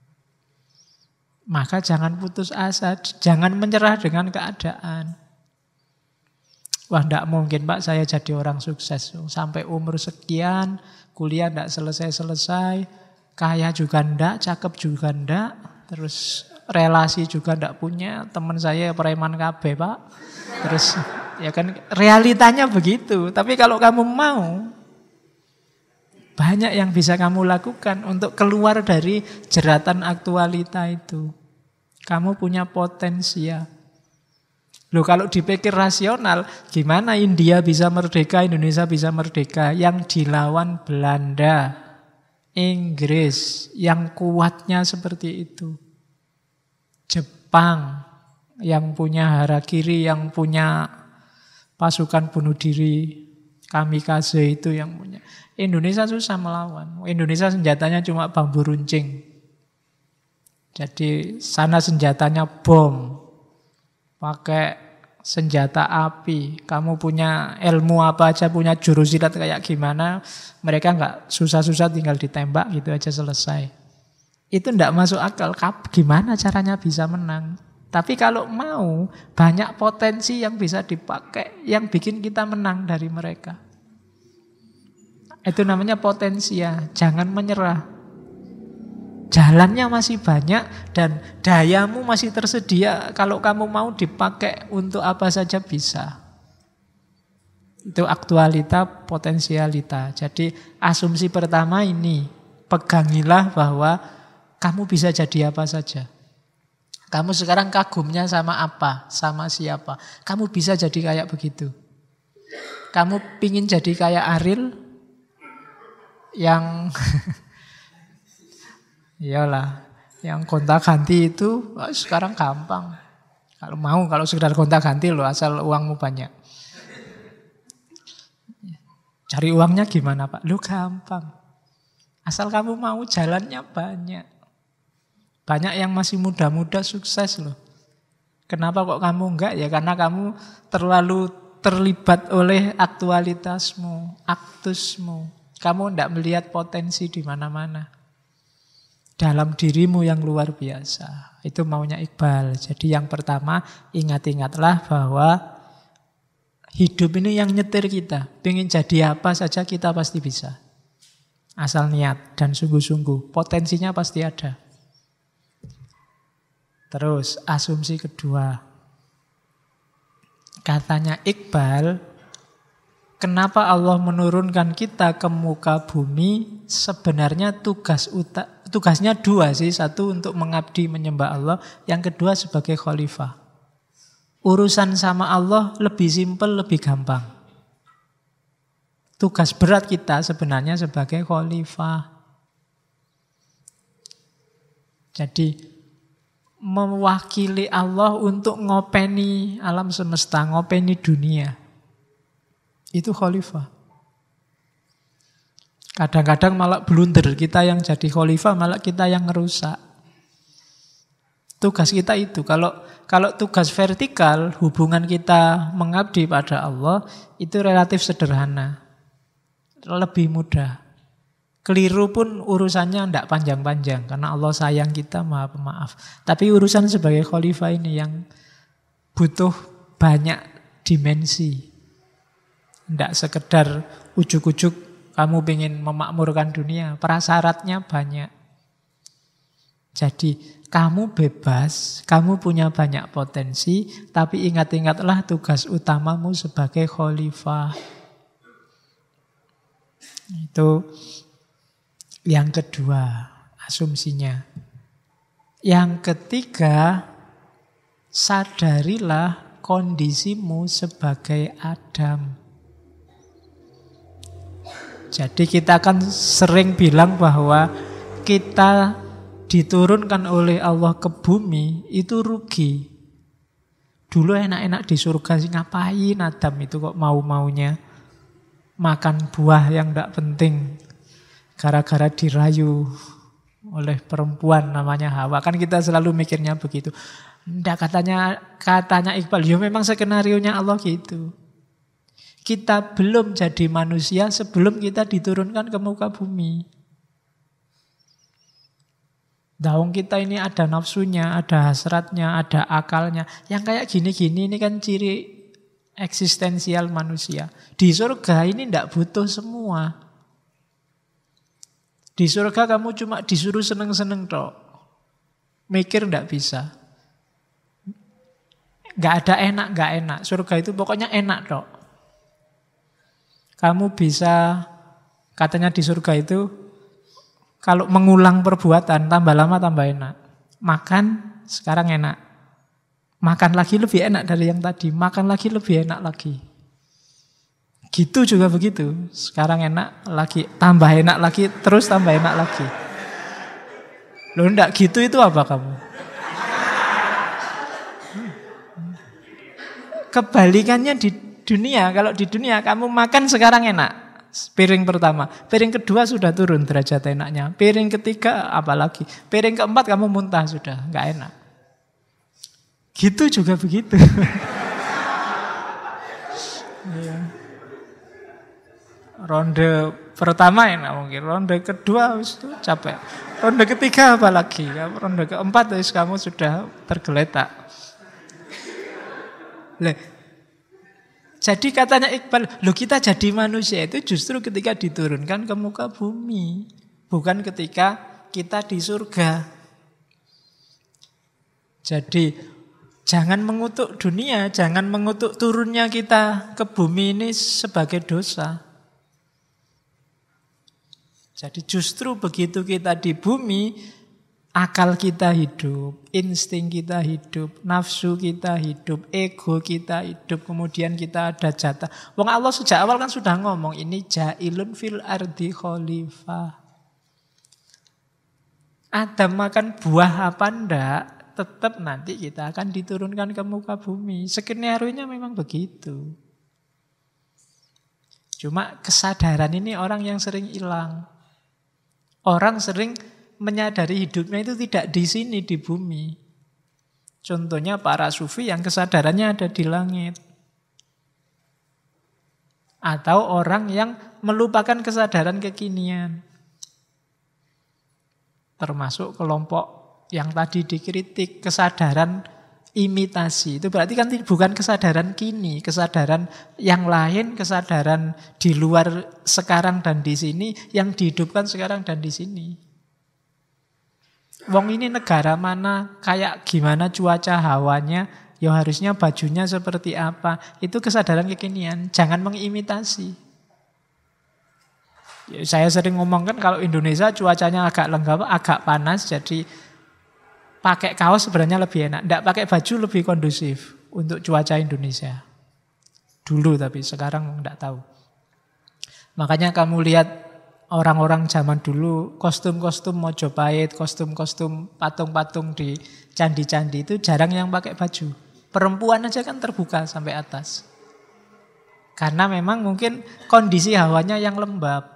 Maka jangan putus asa, jangan menyerah dengan keadaan. Wah, enggak mungkin Pak saya jadi orang sukses. Sampai umur sekian, kuliah enggak selesai-selesai, kaya juga enggak, cakep juga enggak, terus relasi juga enggak punya, teman saya preman kabeh Pak. Terus ya kan realitanya begitu. Tapi kalau kamu mau, banyak yang bisa kamu lakukan untuk keluar dari jeratan aktualita itu. Kamu punya potensial. Loh kalau dipikir rasional, gimana India bisa merdeka, Indonesia bisa merdeka? Yang dilawan Belanda, Inggris, yang kuatnya seperti itu. Jepang, yang punya harakiri, yang punya pasukan bunuh diri, kamikaze itu yang punya. Indonesia susah melawan. Indonesia senjatanya cuma bambu runcing. Jadi sana senjatanya bom. Pakai senjata api. Kamu punya ilmu apa aja, punya jurus silat kayak gimana. Mereka nggak susah-susah tinggal ditembak gitu aja selesai. Itu nggak masuk akal. Gimana caranya bisa menang? Tapi kalau mau, banyak potensi yang bisa dipakai. Yang bikin kita menang dari mereka. Itu namanya potensi ya. Jangan menyerah. Jalannya masih banyak dan dayamu masih tersedia. Kalau kamu mau dipakai untuk apa saja bisa. Itu aktualita, potensialita. Jadi asumsi pertama ini, pegangilah bahwa kamu bisa jadi apa saja. Kamu sekarang kagumnya sama apa, sama siapa. Kamu bisa jadi kayak begitu. Kamu pingin jadi kayak Ariel yang iyalah, yang gonta-ganti itu sekarang gampang. Kalau mau, kalau sekedar gonta-ganti loh, asal uangmu banyak. Cari uangnya gimana Pak? Loh gampang. Asal kamu mau, jalannya banyak. Banyak yang masih muda-muda sukses loh. Kenapa kok kamu enggak? Ya karena kamu terlalu terlibat oleh aktualitasmu, aktusmu. Kamu enggak melihat potensi di mana-mana. Dalam dirimu yang luar biasa. Itu maunya Iqbal. Jadi yang pertama, ingat-ingatlah bahwa hidup ini yang nyetir kita. Pengen jadi apa saja kita pasti bisa. Asal niat dan sungguh-sungguh. Potensinya pasti ada. Terus asumsi kedua. Katanya Iqbal, kenapa Allah menurunkan kita ke muka bumi? Sebenarnya tugasnya dua sih. Satu untuk mengabdi menyembah Allah. Yang kedua sebagai khalifah. Urusan sama Allah lebih simpel, lebih gampang. Tugas berat kita sebenarnya sebagai khalifah. Jadi mewakili Allah untuk ngopeni alam semesta, ngopeni dunia. Itu khalifah. Kadang-kadang malah blunder, kita yang jadi khalifah malah kita yang ngerusak. Tugas kita itu. Kalau tugas vertikal, hubungan kita mengabdi pada Allah, itu relatif sederhana. Lebih mudah. Keliru pun urusannya tidak panjang-panjang. Karena Allah sayang kita, Maha Pemaaf. Tapi urusan sebagai khalifah ini yang butuh banyak dimensi. Tidak sekedar ujuk-ujuk kamu ingin memakmurkan dunia. Prasyaratnya banyak. Jadi kamu bebas, kamu punya banyak potensi, tapi ingat-ingatlah tugas utamamu sebagai khalifah. Itu yang kedua, asumsinya. Yang ketiga, sadarilah kondisimu sebagai Adam. Jadi kita kan sering bilang bahwa kita diturunkan oleh Allah ke bumi itu rugi. Dulu enak-enak di surga sih, ngapain Adam itu kok mau-maunya makan buah yang tidak penting gara-gara dirayu oleh perempuan namanya Hawa. Kan kita selalu mikirnya begitu. Nggak, katanya Iqbal, ya memang skenarionya Allah gitu. Kita belum jadi manusia sebelum kita diturunkan ke muka bumi. Daung kita ini ada nafsunya, ada hasratnya, ada akalnya. Yang kayak gini-gini ini kan ciri eksistensial manusia. Di surga ini tidak butuh semua. Di surga kamu cuma disuruh seneng-seneng tok. Mikir tidak bisa. Nggak ada enak, nggak enak. Surga itu pokoknya enak tok. Kamu bisa, katanya di surga itu, kalau mengulang perbuatan, tambah lama tambah enak. Makan, sekarang enak. Makan lagi lebih enak dari yang tadi. Makan lagi lebih enak lagi. Gitu juga begitu. Sekarang enak lagi, tambah enak lagi, terus tambah enak lagi. Loh enggak gitu itu apa kamu? Kebalikannya di dunia. Kalau di dunia kamu makan sekarang enak. Piring pertama, piring kedua sudah turun derajat enaknya. Piring ketiga apalagi. Piring keempat kamu muntah sudah, nggak enak. Gitu juga begitu. Iya. Ronde pertama enak mungkin, ronde kedua itu capek. Ronde ketiga apalagi, ronde keempat kamu sudah tergeletak. Jadi katanya Iqbal, loh kita jadi manusia itu justru ketika diturunkan ke muka bumi. Bukan ketika kita di surga. Jadi jangan mengutuk dunia, jangan mengutuk turunnya kita ke bumi ini sebagai dosa. Jadi justru begitu kita di bumi, akal kita hidup, insting kita hidup, nafsu kita hidup, ego kita hidup, kemudian kita ada jatah. Wong Allah sejak awal kan sudah ngomong, ini jailun fil ardi khalifah. Adam makan buah apa ndak, tetap nanti kita akan diturunkan ke muka bumi. Skenario-nya memang begitu. Cuma kesadaran ini orang yang sering hilang. Orang sering menyadari hidupnya itu tidak di sini, di bumi. Contohnya para sufi yang kesadarannya ada di langit. Atau orang yang melupakan kesadaran kekinian. Termasuk kelompok yang tadi dikritik, kesadaran imitasi. Itu berarti kan bukan kesadaran kini, kesadaran yang lain, kesadaran di luar sekarang dan di sini, yang dihidupkan sekarang dan di sini. Wong ini negara mana, kayak gimana cuaca hawanya, ya harusnya bajunya seperti apa. Itu kesadaran kekinian, jangan mengimitasi. Ya, saya sering ngomong kan kalau Indonesia cuacanya agak lenggap, agak panas, jadi pakai kaos sebenarnya lebih enak. Tidak pakai baju lebih kondusif untuk cuaca Indonesia. Dulu tapi sekarang tidak tahu. Makanya kamu lihat orang-orang zaman dulu kostum-kostum Mojopahit, kostum-kostum patung-patung di candi-candi itu jarang yang pakai baju. Perempuan aja kan terbuka sampai atas. Karena memang mungkin kondisi hawanya yang lembab.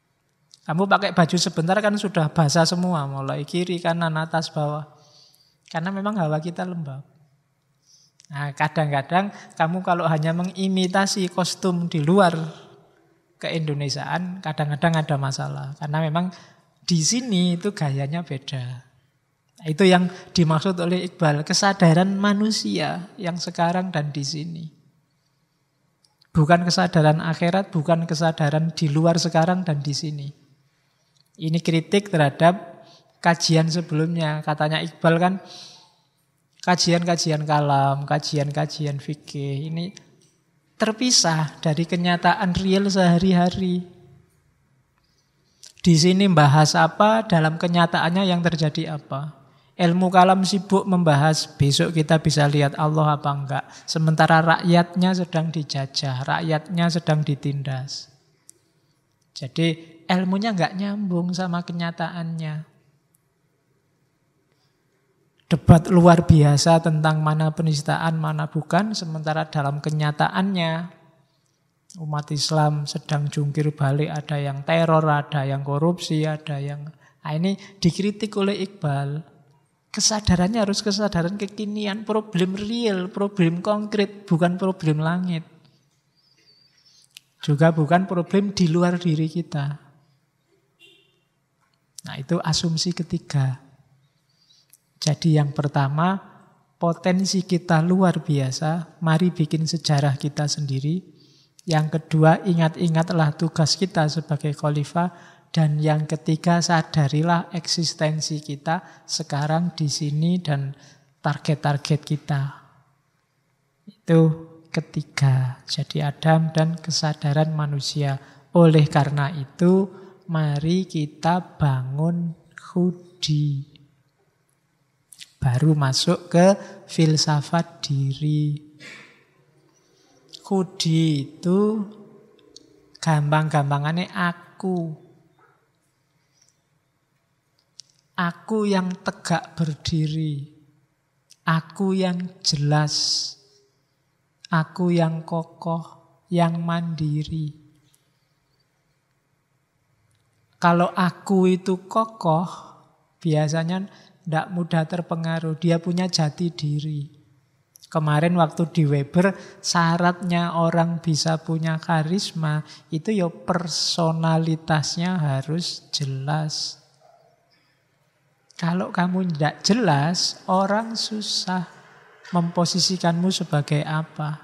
Kamu pakai baju sebentar kan sudah basah semua, mulai kiri, kanan, atas, bawah. Karena memang hawa kita lembab. Nah, kadang-kadang kamu kalau hanya mengimitasi kostum di luar keindonesiaan, kadang-kadang ada masalah. Karena memang di sini itu gayanya beda. Nah, itu yang dimaksud oleh Iqbal, kesadaran manusia yang sekarang dan di sini. Bukan kesadaran akhirat, bukan kesadaran di luar sekarang dan di sini. Ini kritik terhadap kajian sebelumnya. Katanya Iqbal kan, kajian-kajian kalam, kajian-kajian fikih, ini terpisah dari kenyataan real sehari-hari. Di sini bahas apa, dalam kenyataannya yang terjadi apa. Ilmu kalam sibuk membahas besok kita bisa lihat Allah apa enggak. Sementara rakyatnya sedang dijajah, rakyatnya sedang ditindas. Jadi ilmunya enggak nyambung sama kenyataannya. Debat luar biasa tentang mana penistaan, mana bukan. Sementara dalam kenyataannya umat Islam sedang jungkir balik. Ada yang teror, ada yang korupsi, ada yang... Nah, ini dikritik oleh Iqbal. Kesadarannya harus kesadaran kekinian, problem real, problem konkret, bukan problem langit. Juga bukan problem di luar diri kita. Nah, itu asumsi ketiga. Jadi yang pertama, potensi kita luar biasa, mari bikin sejarah kita sendiri. Yang kedua, ingat-ingatlah tugas kita sebagai khalifah. Dan yang ketiga, sadarilah eksistensi kita sekarang di sini dan target-target kita. Itu ketiga. Jadi Adam dan kesadaran manusia. Oleh karena itu, mari kita bangun khudi. Baru masuk ke filsafat diri. Khudi itu gampang-gampangannya aku. Aku yang tegak berdiri, aku yang jelas, aku yang kokoh, yang mandiri. Kalau aku itu kokoh, biasanya tidak mudah terpengaruh, dia punya jati diri. Kemarin waktu di Weber, syaratnya orang bisa punya karisma, itu ya personalitasnya harus jelas. Kalau kamu tidak jelas, orang susah memposisikanmu sebagai apa.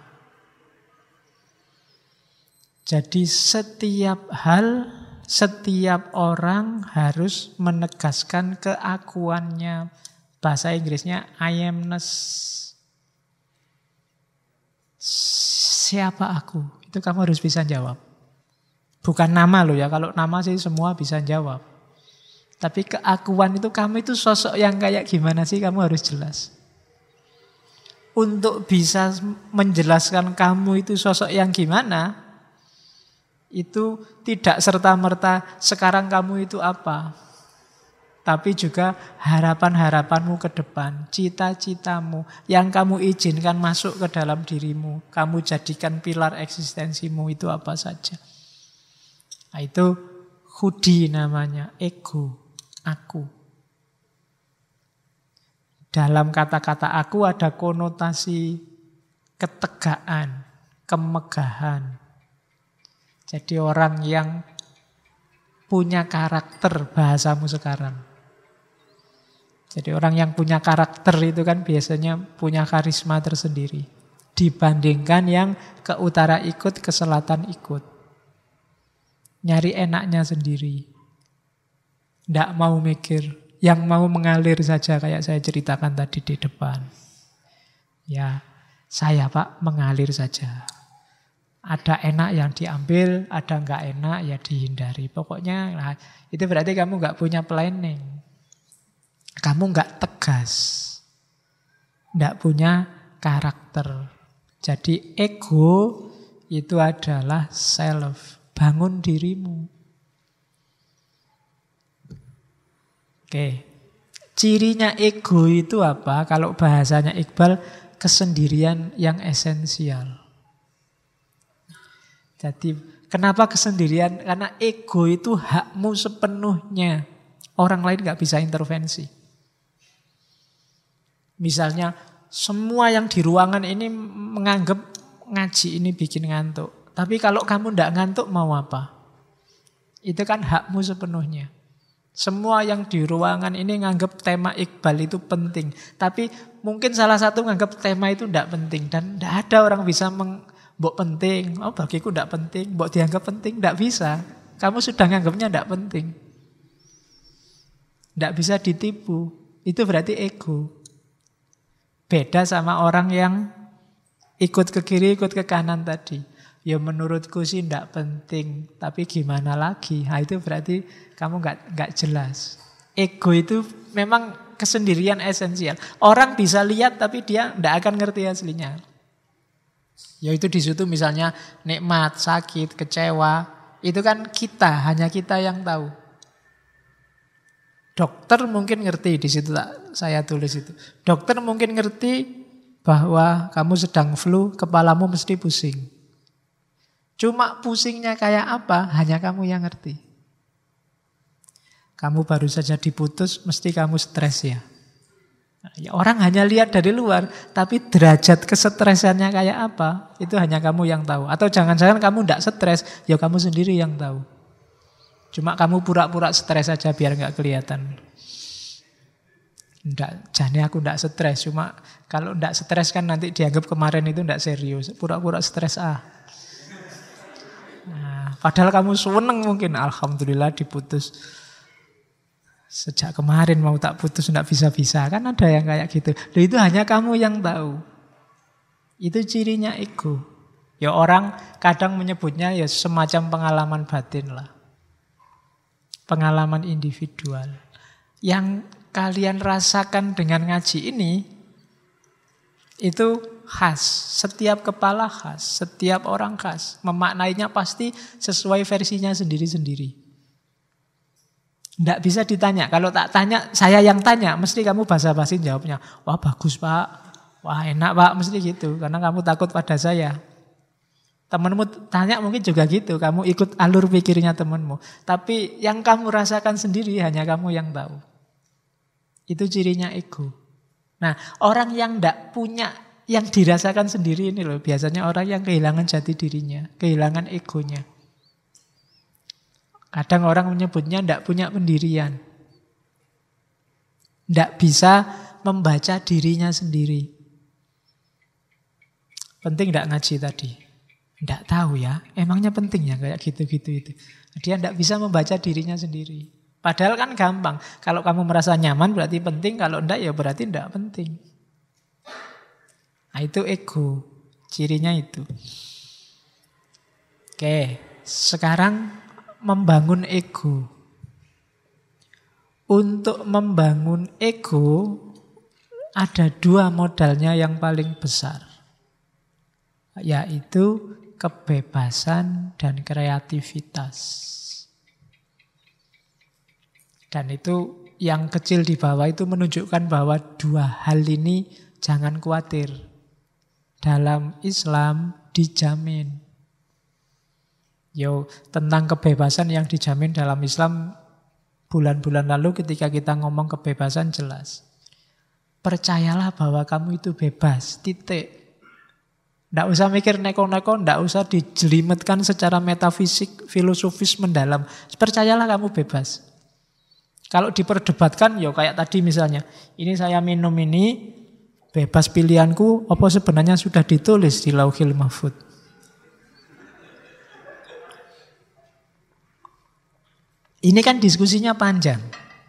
Jadi setiap hal, setiap orang harus menegaskan keakuannya. Bahasa Inggrisnya I amness. Siapa aku? Itu kamu harus bisa jawab. Bukan nama loh ya, kalau nama sih semua bisa jawab. Tapi keakuan itu, kamu itu sosok yang kayak gimana sih, kamu harus jelas. Untuk bisa menjelaskan kamu itu sosok yang gimana, itu tidak serta-merta sekarang kamu itu apa. Tapi juga harapan-harapanmu ke depan, cita-citamu, yang kamu izinkan masuk ke dalam dirimu. Kamu jadikan pilar eksistensimu itu apa saja. Nah, itu khudi namanya, ego. Aku. Dalam kata-kata aku ada konotasi ketegaan, kemegahan. Jadi orang yang punya karakter, bahasamu sekarang. Jadi orang yang punya karakter itu kan biasanya punya karisma tersendiri. Dibandingkan yang ke utara ikut, ke selatan ikut. Nyari enaknya sendiri. Tidak mau mikir, yang mau mengalir saja kayak saya ceritakan tadi di depan. Ya, saya Pak mengalir saja. Ada enak yang diambil, ada nggak enak ya dihindari. Pokoknya nah, itu berarti kamu nggak punya planning. Kamu nggak tegas. Nggak punya karakter. Jadi ego itu adalah self. Bangun dirimu. Oke, cirinya ego itu apa? Kalau bahasanya Iqbal, kesendirian yang esensial. Jadi kenapa kesendirian? Karena ego itu hakmu sepenuhnya. Orang lain gak bisa intervensi. Misalnya semua yang di ruangan ini menganggap ngaji ini bikin ngantuk. Tapi kalau kamu tidak ngantuk mau apa? Itu kan hakmu sepenuhnya. Semua yang di ruangan ini nganggap tema Iqbal itu penting. Tapi mungkin salah satu nganggap tema itu tidak penting. Dan tidak ada orang bisa mbok penting. Oh bagiku tidak penting. Mbok dianggap penting. Tidak bisa. Kamu sudah nganggapnya tidak penting. Tidak bisa ditipu. Itu berarti ego. Beda sama orang yang ikut ke kiri, ikut ke kanan tadi. Ya menurutku sih tidak penting. Tapi gimana lagi? Nah itu berarti kamu nggak jelas. Ego itu memang kesendirian esensial. Orang bisa lihat tapi dia tidak akan ngerti aslinya. Yaitu di situ misalnya nikmat, sakit, kecewa. Itu kan kita, hanya kita yang tahu. Dokter mungkin ngerti, di situ saya tulis itu. Dokter mungkin ngerti bahwa kamu sedang flu, kepalamu mesti pusing. Cuma pusingnya kayak apa, hanya kamu yang ngerti. Kamu baru saja diputus, mesti kamu stres ya. Ya orang hanya lihat dari luar, tapi derajat kesetresannya kayak apa, itu hanya kamu yang tahu. Atau jangan-jangan kamu tidak stres, ya kamu sendiri yang tahu. Cuma kamu pura-pura stres saja biar nggak kelihatan. Enggak, jane aku tidak stres. Cuma kalau tidak stres kan nanti dianggap kemarin itu tidak serius. Pura-pura stres Nah, padahal kamu seneng mungkin, alhamdulillah diputus. Sejak kemarin mau tak putus tidak bisa-bisa. Kan ada yang kayak gitu. Loh, itu hanya kamu yang tahu. Itu cirinya ego. Ya orang kadang menyebutnya ya semacam pengalaman batin lah. Pengalaman individual. Yang kalian rasakan dengan ngaji ini, itu khas. Setiap kepala khas. Setiap orang khas. Memaknainya pasti sesuai versinya sendiri-sendiri. Tidak bisa ditanya. Kalau tak tanya, saya yang tanya, mesti kamu basa-basi jawabnya. Wah bagus pak, wah enak pak, mesti gitu. Karena kamu takut pada saya. Temanmu tanya mungkin juga gitu. Kamu ikut alur pikirnya temanmu. Tapi yang kamu rasakan sendiri hanya kamu yang tahu. Itu cirinya ego. Nah orang yang tidak punya, yang dirasakan sendiri ini loh. Biasanya orang yang kehilangan jati dirinya, kehilangan egonya. Kadang orang menyebutnya tidak punya pendirian. Tidak bisa membaca dirinya sendiri. Penting tidak ngaji tadi? Tidak tahu ya. Emangnya penting ya kayak gitu-gitu itu. Dia tidak bisa membaca dirinya sendiri. Padahal kan gampang. Kalau kamu merasa nyaman berarti penting. Kalau tidak ya berarti tidak penting. Nah itu ego. Cirinya itu. Oke. Sekarang membangun ego. Untuk membangun ego ada dua modalnya yang paling besar, yaitu kebebasan dan kreativitas. Dan itu yang kecil di bawah itu menunjukkan bahwa dua hal ini jangan khawatir. Dalam Islam dijamin. Tentang kebebasan yang dijamin dalam Islam bulan-bulan lalu ketika kita ngomong kebebasan jelas. Percayalah bahwa kamu itu bebas, titik. Tidak usah mikir neko-neko, tidak usah dijelimetkan secara metafisik, filosofis mendalam. Percayalah kamu bebas. Kalau diperdebatkan, kayak tadi misalnya, ini saya minum ini, bebas pilihanku, apa sebenarnya sudah ditulis di Lauhil Mahfudz. Ini kan diskusinya panjang.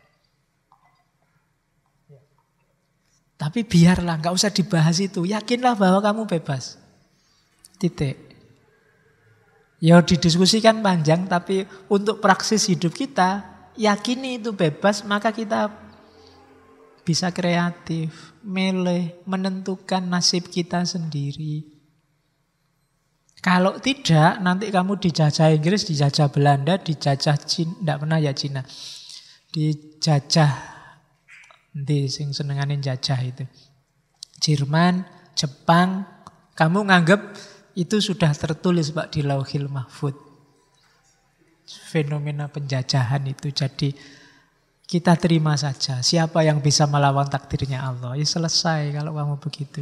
Tapi biarlah, nggak usah dibahas itu. Yakinlah bahwa kamu bebas. Titik. Ya didiskusikan panjang, tapi untuk praksis hidup kita, yakini itu bebas, maka kita bisa kreatif, milih, menentukan nasib kita sendiri. Kalau tidak, nanti kamu dijajah Inggris, dijajah Belanda, dijajah Cina, tidak pernah ya Cina. Dijajah, nanti sing senenganin jajah itu. Jerman, Jepang, kamu nganggap itu sudah tertulis Pak di Lauhil Mahfudz. Fenomena penjajahan itu. Jadi Kita terima saja. Siapa yang bisa melawan takdirnya Allah? Ya selesai kalau kamu begitu.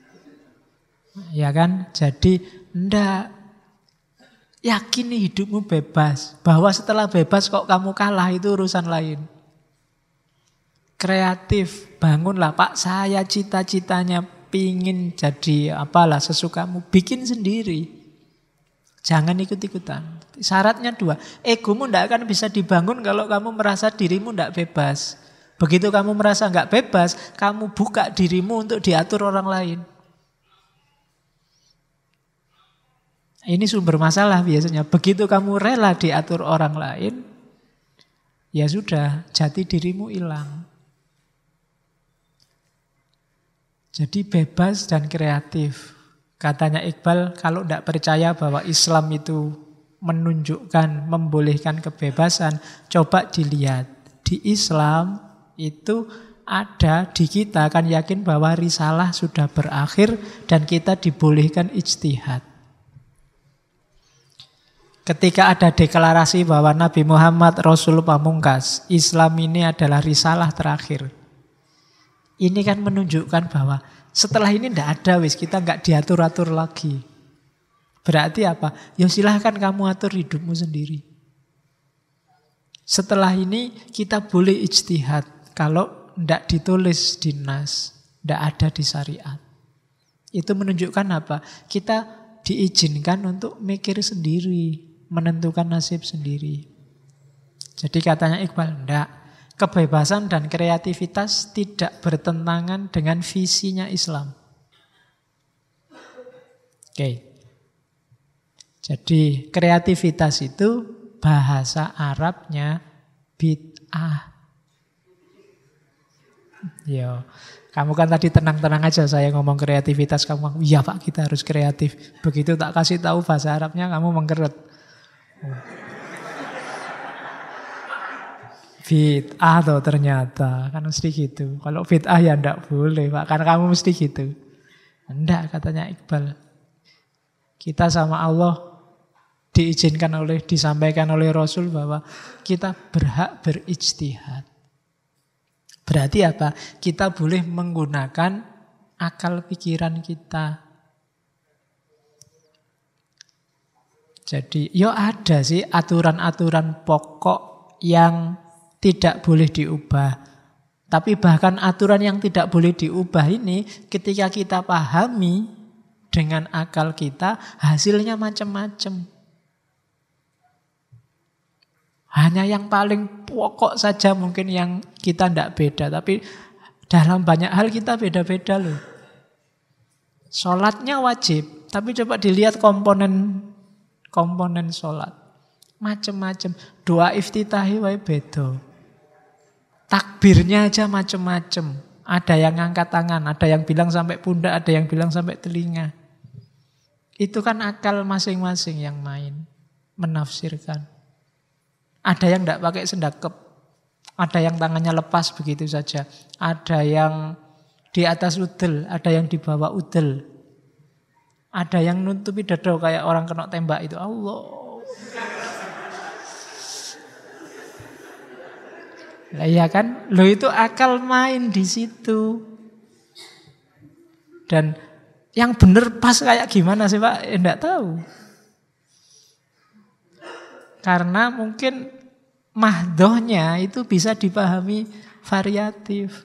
Ya kan? Jadi ndak, yakini hidupmu bebas. Bahwa setelah bebas kok kamu kalah, itu urusan lain. Kreatif, bangunlah. Pak, saya cita-citanya pingin jadi apalah sesukamu. Bikin sendiri. Jangan ikut-ikutan. Syaratnya 2. Egomu tidak akan bisa dibangun kalau kamu merasa dirimu tidak bebas. Begitu kamu merasa nggak bebas, kamu buka dirimu untuk diatur orang lain. Ini sumber masalah biasanya. Begitu kamu rela diatur orang lain, ya sudah, jati dirimu hilang. Jadi bebas dan kreatif. Katanya Iqbal, kalau tidak percaya bahwa Islam itu menunjukkan, membolehkan kebebasan, coba dilihat. Di Islam itu ada, di kita kan yakin bahwa risalah sudah berakhir dan kita dibolehkan ijtihad. Ketika ada deklarasi bahwa Nabi Muhammad Rasul Pamungkas, Islam ini adalah risalah terakhir. Ini kan menunjukkan bahwa setelah ini tidak ada wis, kita nggak diatur-atur lagi. Berarti apa? Ya silahkan kamu atur hidupmu sendiri. Setelah ini kita boleh ijtihad. Kalau tidak ditulis di nas, tidak ada di syariat. Itu menunjukkan apa? Kita diizinkan untuk mikir sendiri, menentukan nasib sendiri. Jadi katanya Iqbal, tidak. Kebebasan dan kreativitas tidak bertentangan dengan visinya Islam. Oke. Jadi kreativitas itu bahasa Arabnya bid'ah. Yo, kamu kan tadi tenang-tenang aja saya ngomong kreativitas, kamu iya Pak kita harus kreatif. Begitu tak kasih tahu bahasa Arabnya kamu mengkeret. Bid'ah toh ternyata, kan mesti gitu. Kalau bid'ah ya ndak boleh Pak, karena kamu mesti gitu. Ndak, katanya Iqbal. Kita sama Allah disampaikan oleh Rasul bahwa kita berhak berijtihad. Berarti apa? Kita boleh menggunakan akal pikiran kita. Jadi, ada sih aturan-aturan pokok yang tidak boleh diubah. Tapi bahkan aturan yang tidak boleh diubah ini, ketika kita pahami dengan akal kita, hasilnya macam-macam. Hanya yang paling pokok saja mungkin yang kita tidak beda. Tapi dalam banyak hal kita beda-beda loh. Sholatnya wajib, tapi coba dilihat komponen sholat. Macam-macam. Doa iftitahi wae beda. Takbirnya aja macam-macam. Ada yang ngangkat tangan, ada yang bilang sampai pundak, ada yang bilang sampai telinga. Itu kan akal masing-masing yang main, menafsirkan. Ada yang tidak pakai sendakep, ada yang tangannya lepas begitu saja, ada yang di atas udel, ada yang di bawah udel, ada yang nutupi dada kayak orang kena tembak itu. Allah. Lah iya kan? Lo itu akal main di situ. Dan yang benar pas kayak gimana sih Pak? Enggak tahu. Karena mungkin mahdohnya itu bisa dipahami variatif.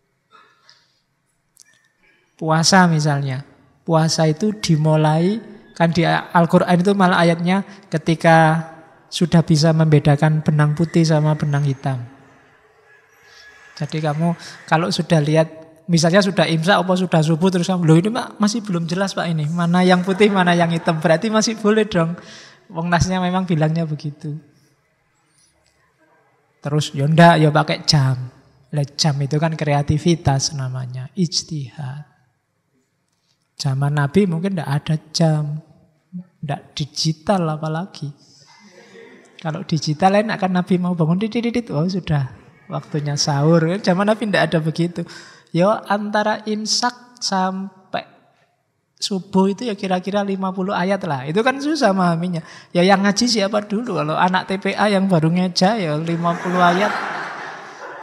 Puasa misalnya. Puasa itu dimulai, kan di Al-Quran itu malah ayatnya ketika sudah bisa membedakan benang putih sama benang hitam. Jadi kamu kalau sudah lihat, misalnya sudah imsak apa sudah subuh terus kamu, loh ini masih belum jelas Pak ini, mana yang putih mana yang hitam, berarti masih boleh dong. Wong nasnya memang bilangnya begitu. Terus ya ndak, ya pakai jam. Jam itu kan kreativitas namanya, ijtihad. Zaman Nabi mungkin ndak ada jam, ndak digital apalagi. Kalau digital lain akan Nabi mau bangun didit, oh sudah. Waktunya sahur, zaman Nabi tidak ada begitu. Ya antara imsak sampai subuh itu ya kira-kira 50 ayat lah. Itu kan susah memahaminya. Ya yang ngaji siapa dulu? Kalau anak TPA yang baru ngeja ya 50 ayat.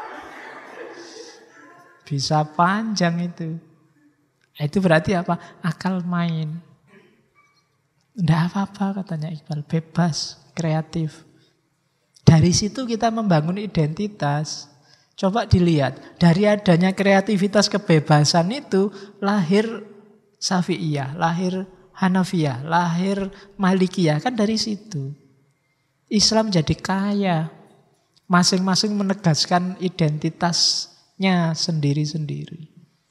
Bisa panjang itu. Itu berarti apa? Akal main. Tidak apa-apa katanya Iqbal, bebas, kreatif. Dari situ kita membangun identitas. Coba dilihat, dari adanya kreativitas kebebasan itu lahir Syafi'iyah, lahir Hanafiyah, lahir Malikiyah, kan dari situ. Islam jadi kaya, masing-masing menegaskan identitasnya sendiri-sendiri.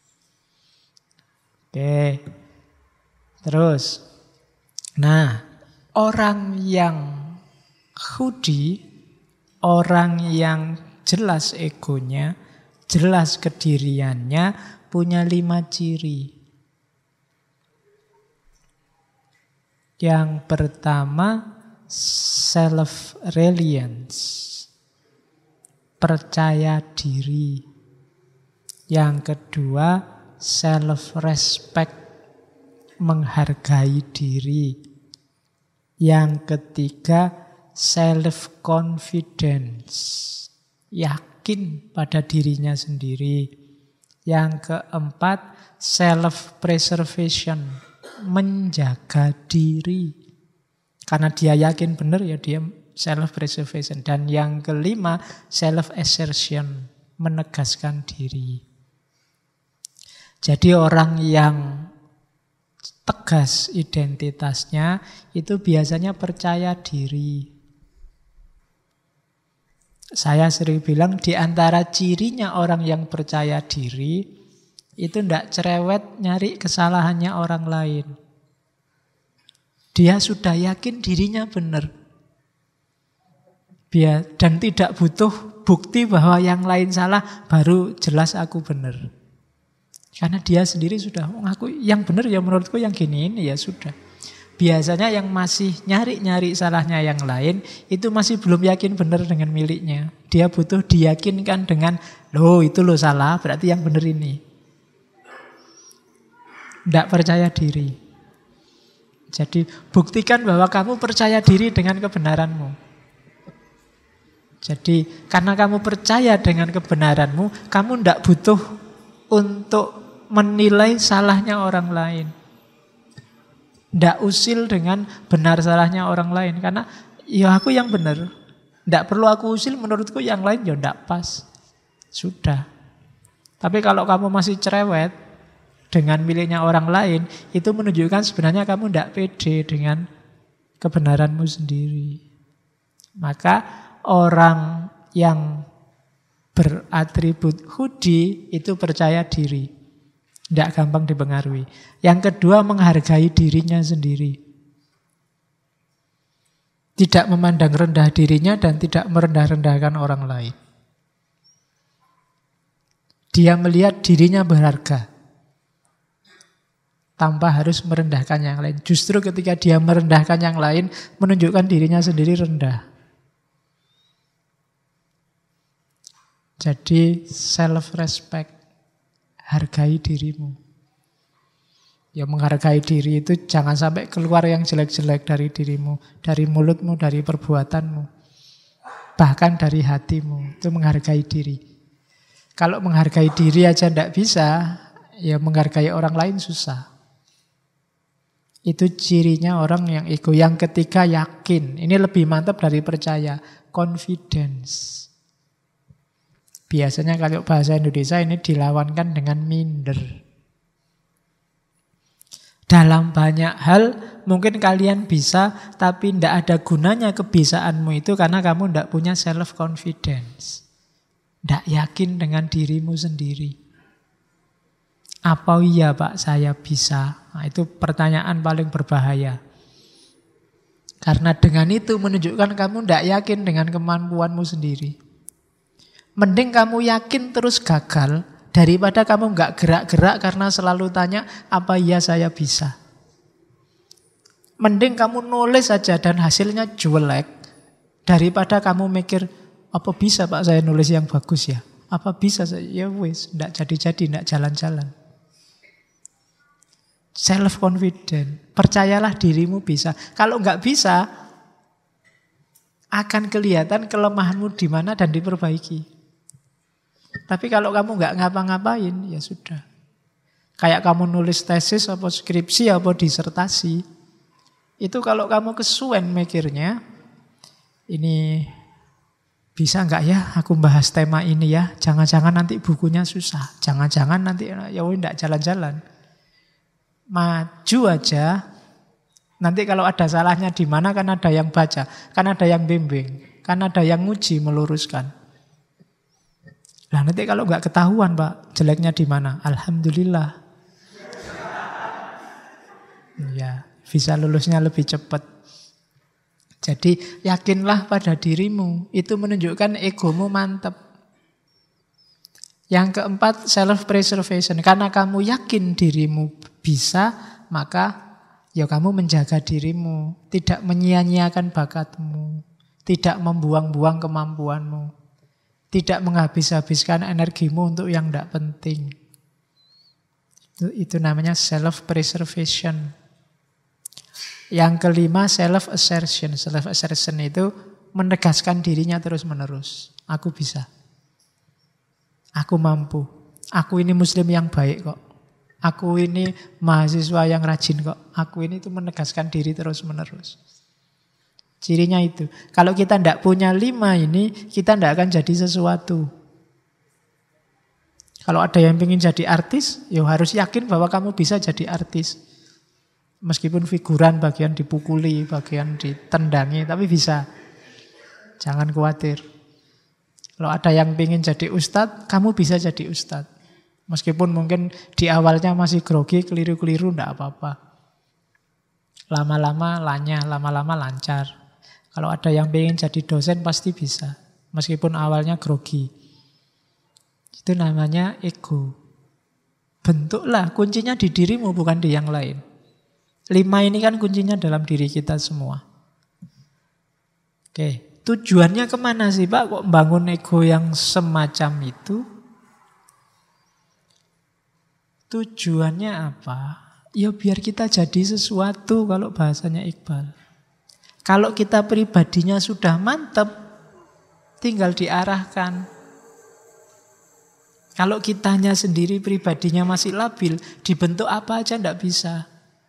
Oke, terus. Nah, orang yang khudi, orang yang jelas egonya, jelas kediriannya, punya 5 ciri. Yang pertama, self-reliance, percaya diri. Yang kedua, self-respect, menghargai diri. Yang ketiga, self-confidence, yakin pada dirinya sendiri. Yang keempat, self-preservation, menjaga diri. Karena dia yakin benar ya dia self-preservation. Dan yang kelima, self-assertion, menegaskan diri. Jadi orang yang tegas identitasnya itu biasanya percaya diri. Saya sering bilang di antara cirinya orang yang percaya diri itu tidak cerewet nyari kesalahannya orang lain. Dia sudah yakin dirinya benar. Dan tidak butuh bukti bahwa yang lain salah baru jelas aku benar. Karena dia sendiri sudah mengaku yang benar ya menurutku yang gini ini ya sudah. Biasanya yang masih nyari-nyari salahnya yang lain itu masih belum yakin benar dengan miliknya. Dia butuh diyakinkan dengan loh itu loh salah berarti yang benar ini. Tidak percaya diri. Jadi buktikan bahwa kamu percaya diri dengan kebenaranmu. Jadi karena kamu percaya dengan kebenaranmu, kamu tidak butuh untuk menilai salahnya orang lain. Tidak usil dengan benar salahnya orang lain. Karena ya aku yang benar. Tidak perlu aku usil, menurutku yang lain ya tidak pas. Sudah. Tapi kalau kamu masih cerewet dengan miliknya orang lain, itu menunjukkan sebenarnya kamu tidak pede dengan kebenaranmu sendiri. Maka orang yang beratribut khudi itu percaya diri. Tidak gampang dipengaruhi. Yang kedua, menghargai dirinya sendiri. Tidak memandang rendah dirinya dan tidak merendah-rendahkan orang lain. Dia melihat dirinya berharga tanpa harus merendahkan yang lain. Justru ketika dia merendahkan yang lain, menunjukkan dirinya sendiri rendah. Jadi self-respect, hargai dirimu. Ya menghargai diri itu jangan sampai keluar yang jelek-jelek dari dirimu, dari mulutmu, dari perbuatanmu, bahkan dari hatimu. Itu menghargai diri. Kalau menghargai diri aja tidak bisa, ya menghargai orang lain susah. Itu cirinya orang yang ego. Yang ketiga, yakin. Ini lebih mantap dari percaya. Confidence. Biasanya kalau bahasa Indonesia ini dilawankan dengan minder. Dalam banyak hal mungkin kalian bisa, tapi tidak ada gunanya kebisaanmu itu karena kamu tidak punya self-confidence. Tidak yakin dengan dirimu sendiri. Apa iya Pak saya bisa? Nah, itu pertanyaan paling berbahaya. Karena dengan itu menunjukkan kamu tidak yakin dengan kemampuanmu sendiri. Mending kamu yakin terus gagal daripada kamu nggak gerak-gerak karena selalu tanya apa iya saya bisa. Mending kamu nulis saja dan hasilnya jelek daripada kamu mikir apa bisa Pak saya nulis yang bagus ya? Apa bisa saya? Ya wis, ndak jadi-jadi, ndak jalan-jalan. Self-confident. Percayalah dirimu bisa. Kalau nggak bisa, akan kelihatan kelemahanmu di mana dan diperbaiki. Tapi kalau kamu nggak ngapa-ngapain, ya sudah. Kayak kamu nulis tesis, apa skripsi, apa disertasi. Itu kalau kamu kesuwen mikirnya, ini bisa nggak ya aku bahas tema ini ya? Jangan-jangan nanti bukunya susah. Jangan-jangan nanti ya nggak jalan-jalan. Maju aja. Nanti kalau ada salahnya di mana kan ada yang baca, kan ada yang bimbing, kan ada yang nguji meluruskan. Nah nanti kalau nggak ketahuan Pak, jeleknya di mana? Alhamdulillah. Ya, bisa lulusnya lebih cepat. Jadi yakinlah pada dirimu. Itu menunjukkan egomu mantap. Yang keempat, self-preservation. Karena kamu yakin dirimu bisa, maka ya kamu menjaga dirimu. Tidak menyia-nyiakan bakatmu. Tidak membuang-buang kemampuanmu. Tidak menghabis-habiskan energimu untuk yang tidak penting. Itu namanya self-preservation. Yang kelima, self-assertion. Self-assertion itu menegaskan dirinya terus-menerus. Aku bisa. Aku mampu. Aku ini muslim yang baik kok. Aku ini mahasiswa yang rajin kok. Aku ini itu menegaskan diri terus-menerus. Cirinya itu. Kalau kita tidak punya 5 ini, kita tidak akan jadi sesuatu. Kalau ada yang ingin jadi artis, ya harus yakin bahwa kamu bisa jadi artis. Meskipun figuran bagian dipukuli, bagian ditendangi, tapi bisa. Jangan khawatir. Kalau ada yang ingin jadi ustadz, kamu bisa jadi ustadz. Meskipun mungkin di awalnya masih grogi, keliru-keliru, tidak apa-apa. Lama-lama lanyah, lama-lama lancar. Kalau ada yang ingin jadi dosen, pasti bisa. Meskipun awalnya grogi. Itu namanya ego. Bentuklah, kuncinya di dirimu, bukan di yang lain. 5 ini kan kuncinya dalam diri kita semua. Oke, tujuannya kemana sih Pak? Kok membangun ego yang semacam itu? Tujuannya apa? Ya biar kita jadi sesuatu kalau bahasanya Iqbal. Kalau kita pribadinya sudah mantap, tinggal diarahkan. Kalau kitanya sendiri pribadinya masih labil, dibentuk apa aja tidak bisa.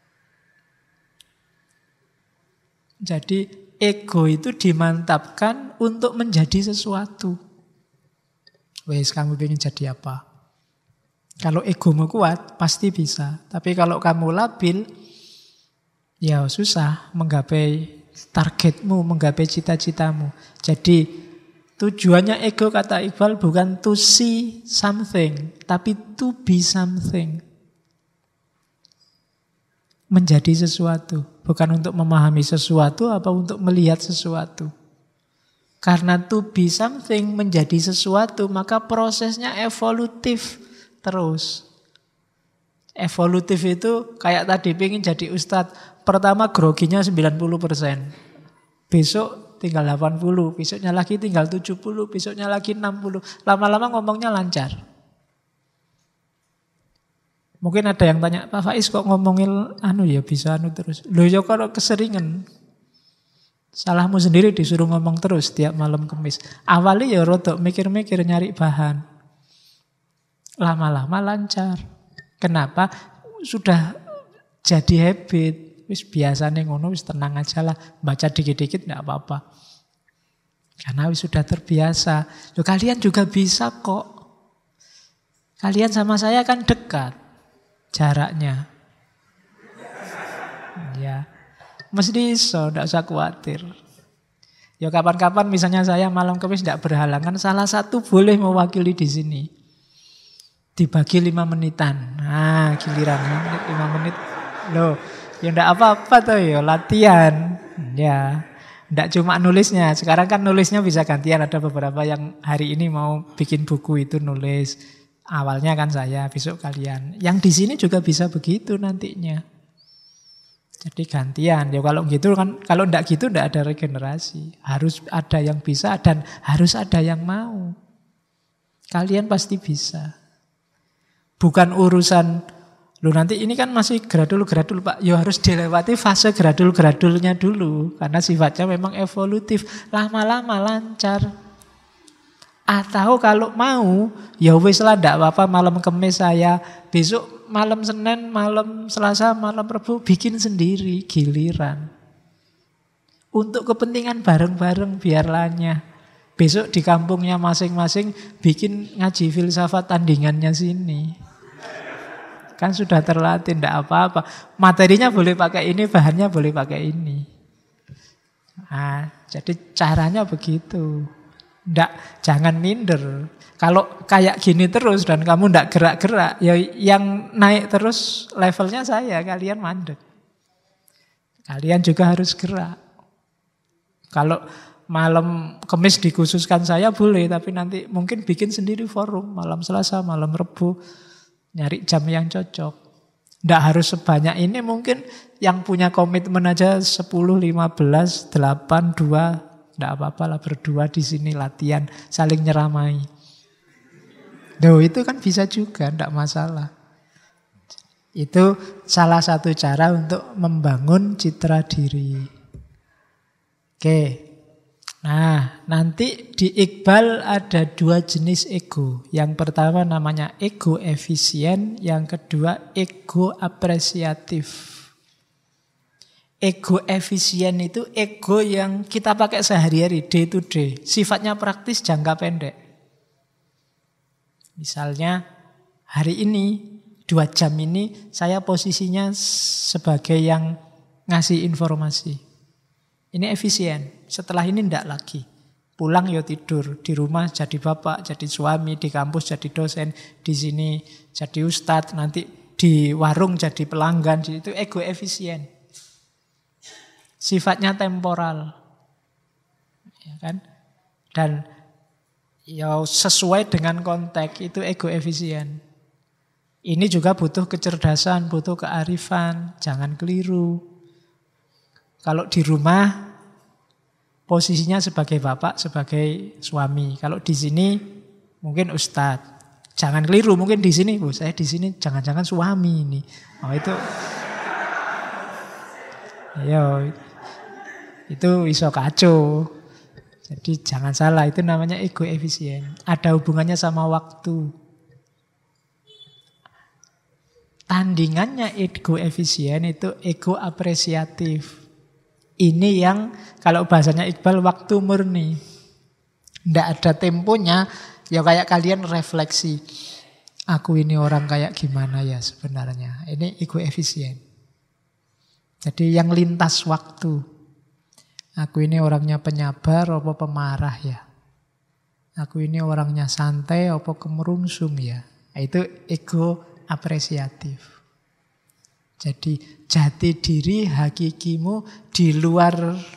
Jadi ego itu dimantapkan untuk menjadi sesuatu. Wes kamu ingin jadi apa? Kalau egomu kuat pasti bisa. Tapi kalau kamu labil, ya susah menggapai targetmu, menggapai cita-citamu. Jadi tujuannya ego kata Iqbal bukan to see something, tapi to be something. Menjadi sesuatu. Bukan untuk memahami sesuatu apa untuk melihat sesuatu. Karena to be something, menjadi sesuatu, maka prosesnya evolutif terus. Evolutif itu kayak tadi pengen jadi ustadz. Pertama groginya 90%. Besok tinggal 80, besoknya lagi tinggal 70, besoknya lagi 60. Lama-lama ngomongnya lancar. Mungkin ada yang tanya, Pak Faiz kok ngomongin ya bisa terus. Loh ya kalau keseringan. Salahmu sendiri disuruh ngomong terus tiap malam Kamis. Awalnya ya rodok mikir-mikir nyari bahan. Lama-lama lancar. Kenapa? Sudah jadi habit. Wis biasanya ngono wis tenang aja lah. Baca dikit-dikit enggak apa-apa. Karena wis sudah terbiasa. Loh kalian juga bisa kok. Kalian sama saya kan dekat. Jaraknya. Ya. Mesti iso, tidak usah khawatir. Ya kapan-kapan misalnya saya malam Kamis tidak berhalangan, salah satu boleh mewakili di sini. Dibagi 5 menitan. Nah, giliran 5 menit. Loh, ya tidak apa-apa tuh ya, latihan. Ya. Tidak cuma nulisnya. Sekarang kan nulisnya bisa gantian. Ada beberapa yang hari ini mau bikin buku itu nulis. Awalnya kan saya, besok kalian. Yang di sini juga bisa begitu nantinya. Jadi gantian. Ya kalau gitu kan, kalau enggak gitu enggak ada regenerasi. Harus ada yang bisa dan harus ada yang mau. Kalian pasti bisa. Bukan urusan, nanti ini kan masih gradul Pak. Ya harus dilewati fase gradulnya dulu. Karena sifatnya memang evolutif. Lama-lama lancar. Atau kalau mau, ya wis lah ndak apa-apa malam Kamis saya, besok malam Senin, malam Selasa, malam Rabu bikin sendiri giliran. Untuk kepentingan bareng-bareng biar lanyah. Besok di kampungnya masing-masing bikin ngaji filsafat tandingannya sini. Kan sudah terlatih, ndak apa-apa. Materinya boleh pakai ini, bahannya boleh pakai ini. Nah, jadi caranya begitu. Jangan minder. Kalau kayak gini terus dan kamu ndak gerak-gerak, ya yang naik terus levelnya saya, kalian mandek. Kalian juga harus gerak. Kalau malam Kamis dikhususkan saya boleh, tapi nanti mungkin bikin sendiri forum malam Selasa, malam Rebu, nyari jam yang cocok. Ndak harus sebanyak ini, mungkin yang punya komitmen aja 10, 15, 8, 2. Nggak apa-apa lah berdua di sini latihan saling nyeramai. Itu kan bisa juga, nggak masalah. Itu salah satu cara untuk membangun citra diri. Oke. Nah, nanti di Iqbal ada 2 jenis ego. Yang pertama namanya ego efisien, yang kedua ego apresiatif. Ego efisien itu ego yang kita pakai sehari-hari, day to day. Sifatnya praktis, jangka pendek. Misalnya hari ini, 2 jam ini saya posisinya sebagai yang ngasih informasi. Ini efisien. Setelah ini ndak lagi. Pulang ya tidur, di rumah jadi bapak, jadi suami, di kampus jadi dosen, di sini jadi ustadz, nanti di warung jadi pelanggan. Itu ego efisien. Sifatnya temporal, ya kan? Dan ya sesuai dengan konteks, itu ego efisien. Ini juga butuh kecerdasan, butuh kearifan, jangan keliru. Kalau di rumah posisinya sebagai bapak, sebagai suami. Kalau di sini mungkin ustadz. Jangan keliru, mungkin di sini, saya di sini jangan-jangan suami ini. Oh itu, ya. Itu iso kacau. Jadi jangan salah, itu namanya ego efisien. Ada hubungannya sama waktu. Tandingannya ego efisien itu ego apresiatif. Ini yang kalau bahasanya Iqbal waktu murni. Nggak ada temponya, ya kayak kalian refleksi. Aku ini orang kayak gimana ya sebenarnya. Ini ego efisien. Jadi yang lintas waktu. Aku ini orangnya penyabar apa pemarah ya? Aku ini orangnya santai apa kemerungsung ya? Itu ego apresiatif. Jadi jati diri hakikimu di luar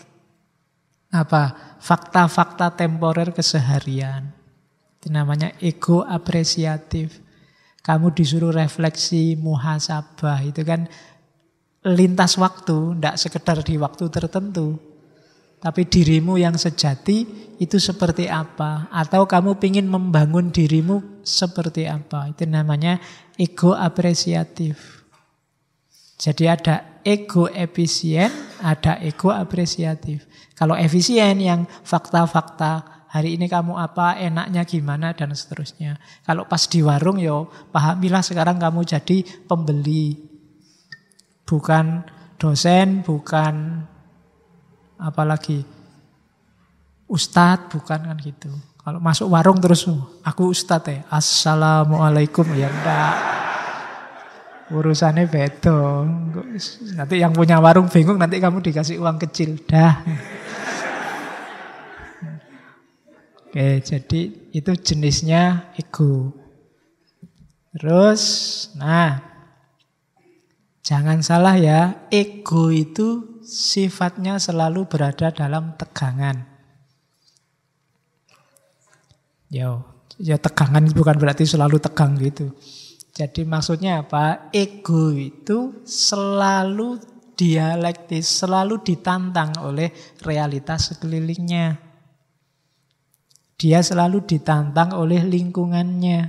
fakta-fakta temporer keseharian. Itu namanya ego apresiatif. Kamu disuruh refleksi, muhasabah, itu kan lintas waktu, tidak sekedar di waktu tertentu. Tapi dirimu yang sejati itu seperti apa? Atau kamu ingin membangun dirimu seperti apa? Itu namanya ego apresiatif. Jadi ada ego efisien, ada ego apresiatif. Kalau efisien yang fakta-fakta, hari ini kamu apa, enaknya gimana, dan seterusnya. Kalau pas di warung, yo pahamilah sekarang kamu jadi pembeli. Bukan dosen, bukan apalagi ustadz, bukan kan gitu. Kalau masuk warung terus aku ustadz ya, assalamualaikum, ya enggak, urusannya beda. Nanti yang punya warung bingung, nanti kamu dikasih uang kecil dah. Oke, jadi itu jenisnya ego. Terus, nah, jangan salah ya, ego itu sifatnya selalu berada dalam tegangan. Ya tegangan bukan berarti selalu tegang gitu. Jadi maksudnya apa? Ego itu selalu dialektis, selalu ditantang oleh realitas sekelilingnya. Dia selalu ditantang oleh lingkungannya.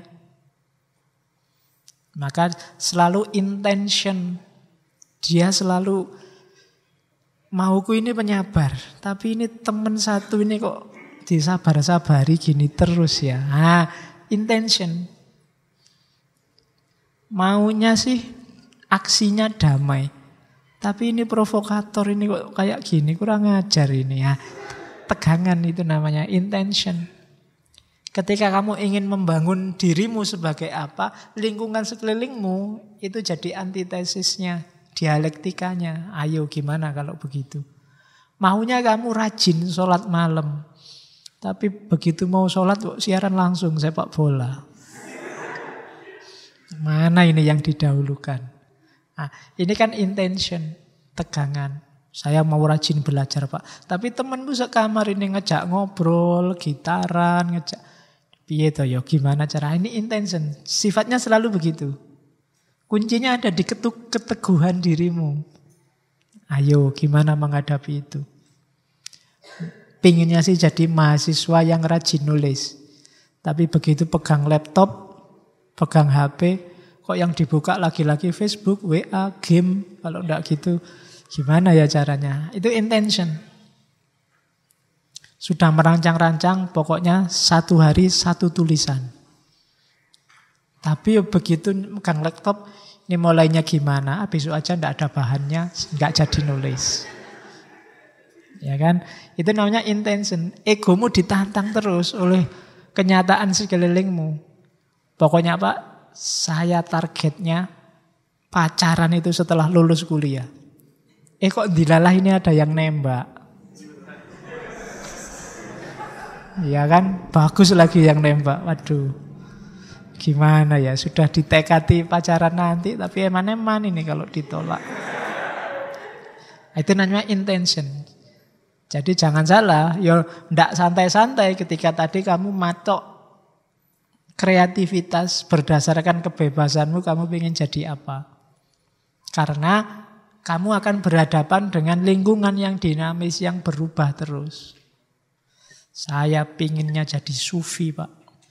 Maka selalu intention. Dia selalu, mauku ini penyabar, tapi ini teman satu ini kok disabar-sabari gini terus ya. Nah, intention. Maunya sih aksinya damai. Tapi ini provokator, ini kok kayak gini, kurang ajar ini ya. Tegangan itu namanya intention. Ketika kamu ingin membangun dirimu sebagai apa, lingkungan sekelilingmu itu jadi antitesisnya, dialektikanya. Ayo gimana kalau begitu? Maunya kamu rajin sholat malam. Tapi begitu mau sholat kok siaran langsung sepak bola. Mana ini yang didahulukan? Nah, ini kan intention, tegangan. Saya mau rajin belajar Pak. Tapi temanmu sekamar ini ngejak ngobrol, gitaran, ngejak. Piye toh yo, gimana cara? Ini intention. Sifatnya selalu begitu. Kuncinya ada di keteguhan dirimu. Ayo, gimana menghadapi itu? Pinginnya sih jadi mahasiswa yang rajin nulis. Tapi begitu pegang laptop, pegang HP, kok yang dibuka lagi-lagi Facebook, WA, game. Kalau enggak gitu, gimana ya caranya? Itu intention. Sudah merancang-rancang, pokoknya 1 hari 1 tulisan. Tapi begitu megang laptop, ini mulainya gimana? Besok aja enggak ada bahannya, enggak jadi nulis. Ya kan? Itu namanya intention. Egomu ditantang terus oleh kenyataan sekelilingmu. Pokoknya Pak, saya targetnya pacaran itu setelah lulus kuliah. Kok dilalah ini ada yang nembak. Ya kan, bagus lagi yang nembak. Waduh, gimana ya, sudah ditekati pacaran nanti, tapi eman-eman ini kalau ditolak. Itu namanya intention. Jadi jangan salah, ya ndak santai-santai ketika tadi kamu matok kreativitas berdasarkan kebebasanmu, kamu ingin jadi apa. Karena kamu akan berhadapan dengan lingkungan yang dinamis, yang berubah terus. Saya pinginnya jadi sufi Pak.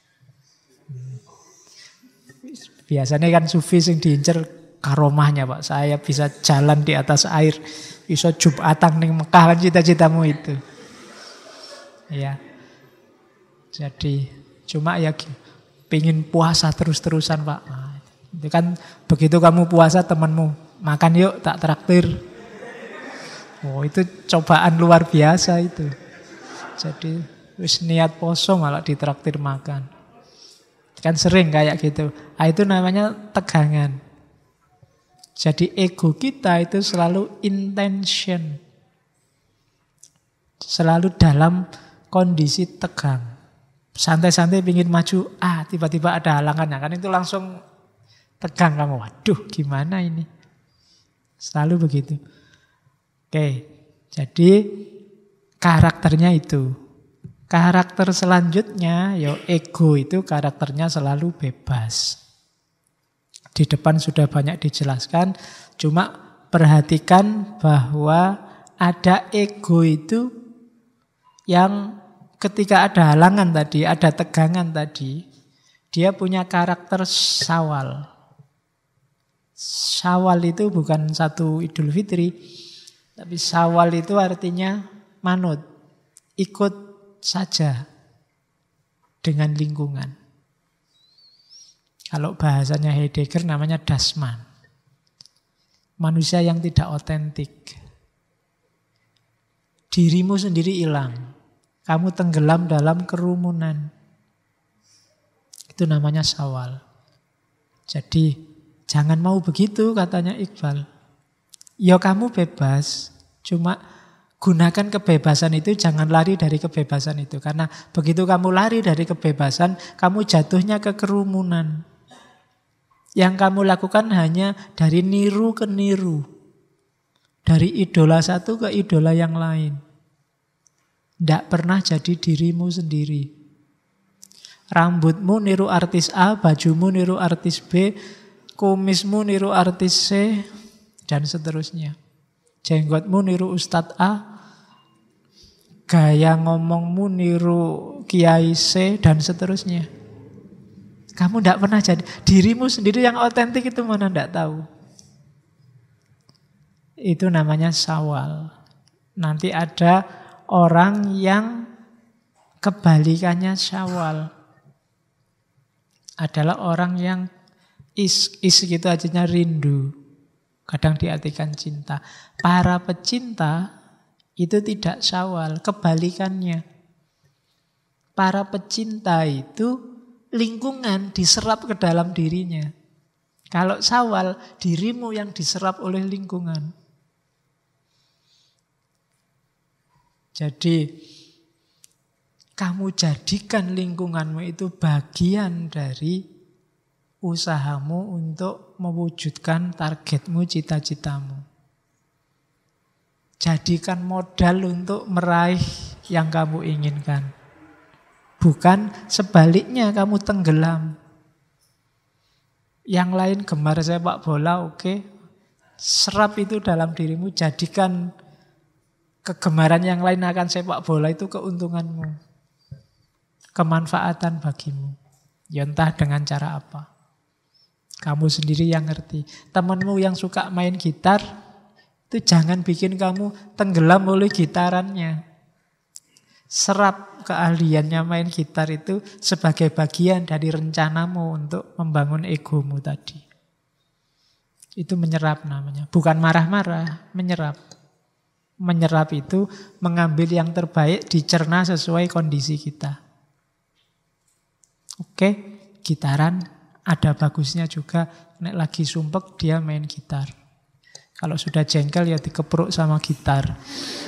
Biasanya kan sufi yang diincer karomahnya Pak. Saya bisa jalan di atas air, bisa Jumatan ning Mekah, kan cita-citamu itu. Ya. Jadi cuma ya pingin puasa terus-terusan Pak. Nah, itu kan begitu kamu puasa temanmu makan yuk tak traktir. Oh itu cobaan luar biasa itu. Jadi wis niat poso malah ditraktir makan. Kan sering kayak gitu. Nah, itu namanya tegangan. Jadi ego kita itu selalu intention. Selalu dalam kondisi tegang. Santai-santai ingin maju, tiba-tiba ada halangannya. Kan itu langsung tegang kamu. Waduh, gimana ini? Selalu begitu. Oke, jadi karakternya itu. Karakter selanjutnya, ego itu karakternya selalu bebas. Di depan sudah banyak dijelaskan, cuma perhatikan bahwa ada ego itu yang ketika ada halangan tadi, ada tegangan tadi, dia punya karakter syawal. Syawal itu bukan satu Idul Fitri, tapi syawal itu artinya manut, ikut saja dengan lingkungan. Kalau bahasanya Heidegger namanya dasman. Manusia yang tidak otentik. Dirimu sendiri hilang. Kamu tenggelam dalam kerumunan. Itu namanya syawal. Jadi jangan mau begitu katanya Iqbal. Ya kamu bebas, cuma gunakan kebebasan itu, jangan lari dari kebebasan itu. Karena begitu kamu lari dari kebebasan, kamu jatuhnya ke kerumunan. Yang kamu lakukan hanya dari niru ke niru. Dari idola satu ke idola yang lain. Tidak pernah jadi dirimu sendiri. Rambutmu niru artis A, bajumu niru artis B, kumismu niru artis C, dan seterusnya. Jenggotmu niru Ustadz A, gaya ngomongmu niru Kiai C, dan seterusnya. Kamu tidak pernah jadi dirimu sendiri yang otentik, itu mana tidak tahu. Itu namanya syawal. Nanti ada orang yang Kebalikannya Syawal adalah orang yang is gitu aja rindu. Kadang diartikan cinta. Para pecinta itu tidak Syawal, kebalikannya. Para pecinta itu lingkungan diserap ke dalam dirinya. Kalau Syawal, dirimu yang diserap oleh lingkungan. Jadi kamu jadikan lingkunganmu itu bagian dari usahamu untuk mewujudkan targetmu, cita-citamu. Jadikan modal untuk meraih yang kamu inginkan. Bukan sebaliknya kamu tenggelam. Yang lain gemar sepak bola, oke. Serap itu dalam dirimu, jadikan kegemaran yang lain akan sepak bola itu keuntunganmu. Kemanfaatan bagimu. Ya entah dengan cara apa. Kamu sendiri yang ngerti. Temanmu yang suka main gitar, itu jangan bikin kamu tenggelam oleh gitarannya. Serap keahliannya main gitar itu sebagai bagian dari rencanamu untuk membangun egomu tadi. Itu menyerap namanya. Bukan marah-marah, menyerap. Menyerap itu mengambil yang terbaik, dicerna sesuai kondisi kita. Oke, gitaran ada bagusnya juga. Nek lagi sumpek dia main gitar. Kalau sudah jengkel ya dikepruk sama gitar.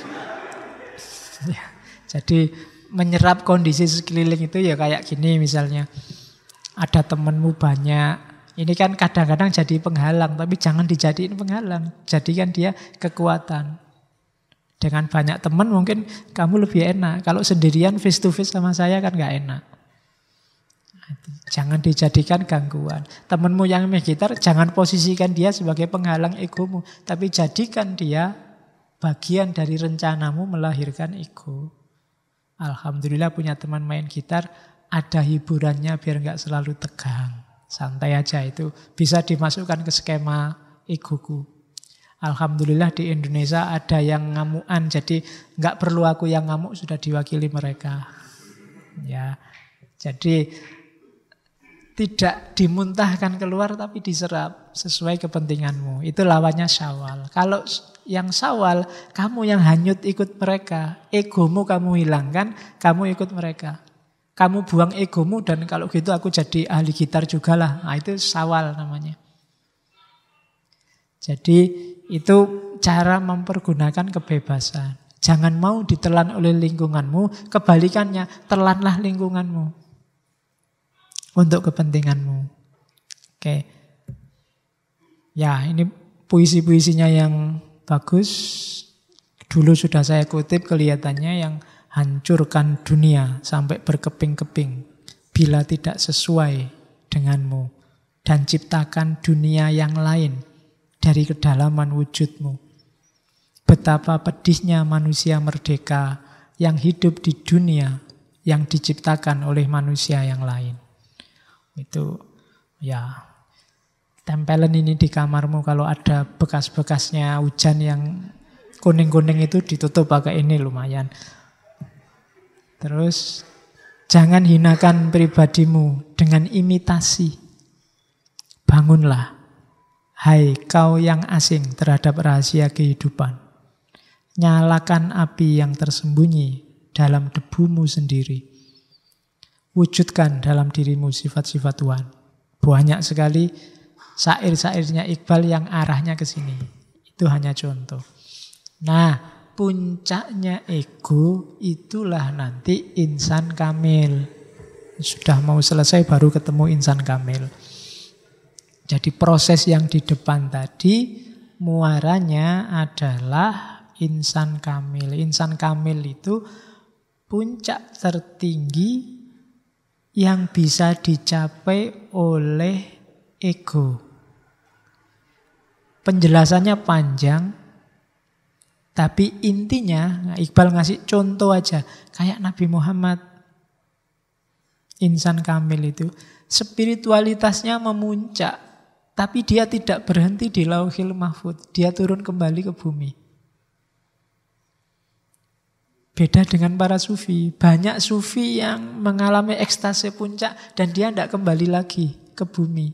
Ya, jadi menyerap kondisi sekeliling itu ya kayak gini misalnya. Ada temenmu banyak. Ini kan kadang-kadang jadi penghalang, tapi jangan dijadiin penghalang. Jadikan dia kekuatan. Dengan banyak teman mungkin kamu lebih enak. Kalau sendirian face to face sama saya kan gak enak. Jangan dijadikan gangguan. Temanmu yang main gitar, jangan posisikan dia sebagai penghalang egomu. Tapi jadikan dia bagian dari rencanamu melahirkan ego. Alhamdulillah punya teman main gitar, ada hiburannya biar gak selalu tegang. Santai aja, itu bisa dimasukkan ke skema egoku. Alhamdulillah di Indonesia ada yang ngamuan, jadi nggak perlu aku yang ngamuk, sudah diwakili mereka. Ya, jadi tidak dimuntahkan keluar tapi diserap sesuai kepentinganmu. Itu lawannya Syawal. Kalau yang Syawal, kamu yang hanyut ikut mereka, egomu kamu hilangkan, kamu ikut mereka. Kamu buang egomu dan kalau gitu aku jadi ahli gitar juga lah. Nah, itu Syawal namanya. Jadi itu cara mempergunakan kebebasan. Jangan mau ditelan oleh lingkunganmu, kebalikannya, telanlah lingkunganmu untuk kepentinganmu. Oke. Ya, ini puisi-puisinya yang bagus. Dulu sudah saya kutip, kelihatannya yang hancurkan dunia sampai berkeping-keping bila tidak sesuai denganmu dan ciptakan dunia yang lain dari kedalaman wujudmu. Betapa pedihnya manusia merdeka yang hidup di dunia yang diciptakan oleh manusia yang lain. Itu ya, tempelen ini di kamarmu kalau ada bekas-bekasnya hujan yang kuning-kuning itu ditutup pakai ini lumayan. Terus jangan hinakan pribadimu dengan imitasi. Bangunlah. Hai kau yang asing terhadap rahasia kehidupan. Nyalakan api yang tersembunyi dalam debumu sendiri. Wujudkan dalam dirimu sifat-sifat Tuhan. Banyak sekali syair-syairnya Iqbal yang arahnya ke sini. Itu hanya contoh. Nah, puncaknya ego itulah nanti insan kamil. Sudah mau selesai baru ketemu insan kamil. Jadi proses yang di depan tadi muaranya adalah insan kamil. Insan kamil itu puncak tertinggi yang bisa dicapai oleh ego. Penjelasannya panjang, tapi intinya Iqbal ngasih contoh aja. Kayak Nabi Muhammad, insan kamil itu spiritualitasnya memuncak. Tapi dia tidak berhenti di Lauhil Mahfudz. Dia turun kembali ke bumi. Beda dengan para sufi. Banyak sufi yang mengalami ekstase puncak dan dia tidak kembali lagi ke bumi.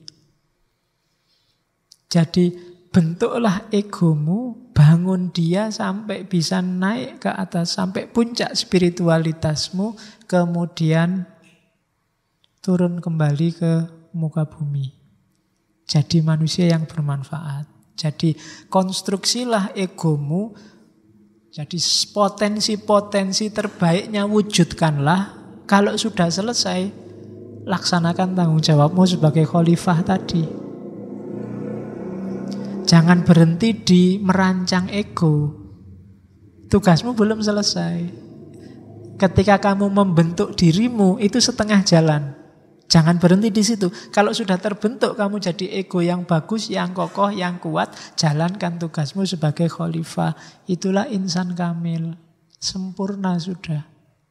Jadi bentuklah egomu, bangun dia sampai bisa naik ke atas, sampai puncak spiritualitasmu, kemudian turun kembali ke muka bumi. Jadi manusia yang bermanfaat. Jadi konstruksilah egomu. Jadi potensi-potensi terbaiknya wujudkanlah. Kalau sudah selesai, laksanakan tanggung jawabmu sebagai khalifah tadi. Jangan berhenti di merancang ego. Tugasmu belum selesai. Ketika kamu membentuk dirimu, itu setengah jalan. Jangan berhenti di situ. Kalau sudah terbentuk kamu jadi ego yang bagus, yang kokoh, yang kuat, jalankan tugasmu sebagai khalifah. Itulah insan kamil. Sempurna sudah.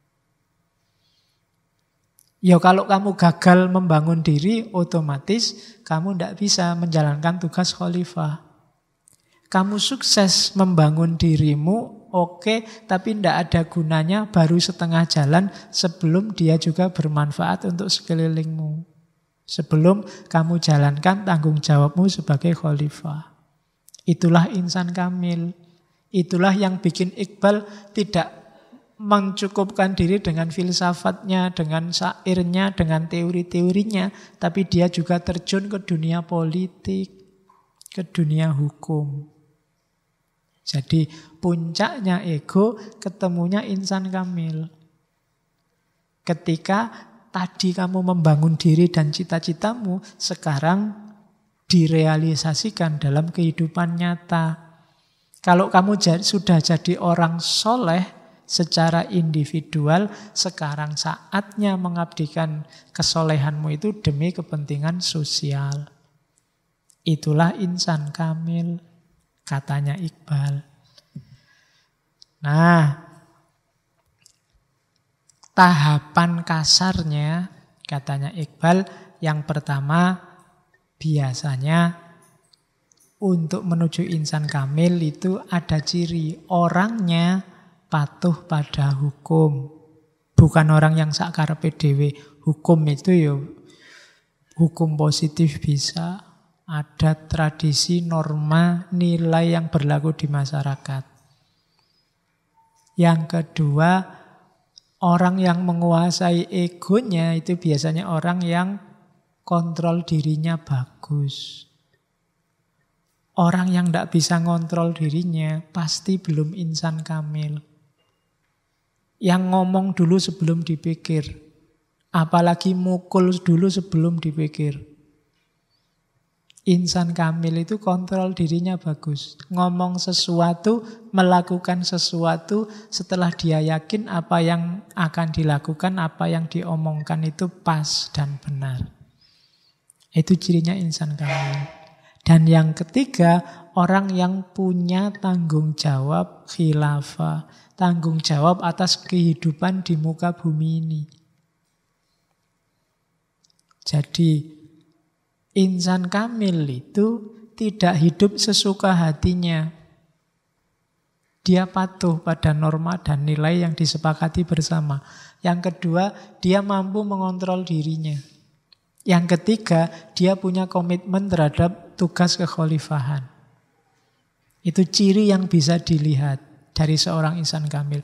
Ya kalau kamu gagal membangun diri, otomatis kamu tidak bisa menjalankan tugas khalifah. Kamu sukses membangun dirimu, oke, tapi tidak ada gunanya, baru setengah jalan sebelum dia juga bermanfaat untuk sekelilingmu. Sebelum kamu jalankan tanggung jawabmu sebagai khalifah. Itulah insan kamil. Itulah yang bikin Iqbal tidak mencukupkan diri dengan filsafatnya, dengan syairnya, dengan teori-teorinya, tapi dia juga terjun ke dunia politik, ke dunia hukum. Jadi puncaknya ego, ketemunya insan kamil. Ketika tadi kamu membangun diri dan cita-citamu, sekarang direalisasikan dalam kehidupan nyata. Kalau kamu sudah jadi orang soleh secara individual, sekarang saatnya mengabdikan kesolehanmu itu demi kepentingan sosial. Itulah insan kamil, katanya Iqbal. Nah, tahapan kasarnya, katanya Iqbal, yang pertama biasanya untuk menuju insan kamil itu ada ciri orangnya patuh pada hukum. Bukan orang yang sakarepe dhewe. Hukum itu ya hukum positif bisa. Ada tradisi, norma, nilai yang berlaku di masyarakat. Yang kedua, orang yang menguasai egonya itu biasanya orang yang kontrol dirinya bagus. Orang yang tidak bisa ngontrol dirinya pasti belum insan kamil. Yang ngomong dulu sebelum dipikir. Apalagi mukul dulu sebelum dipikir. Insan kamil itu kontrol dirinya bagus. Ngomong sesuatu, melakukan sesuatu, setelah dia yakin apa yang akan dilakukan, apa yang diomongkan itu pas dan benar. Itu cirinya insan kamil. Dan yang ketiga, orang yang punya tanggung jawab khilafah. Tanggung jawab atas kehidupan di muka bumi ini. Jadi insan kamil itu tidak hidup sesuka hatinya. Dia patuh pada norma dan nilai yang disepakati bersama. Yang kedua, dia mampu mengontrol dirinya. Yang ketiga, dia punya komitmen terhadap tugas kekhalifahan. Itu ciri yang bisa dilihat dari seorang insan kamil.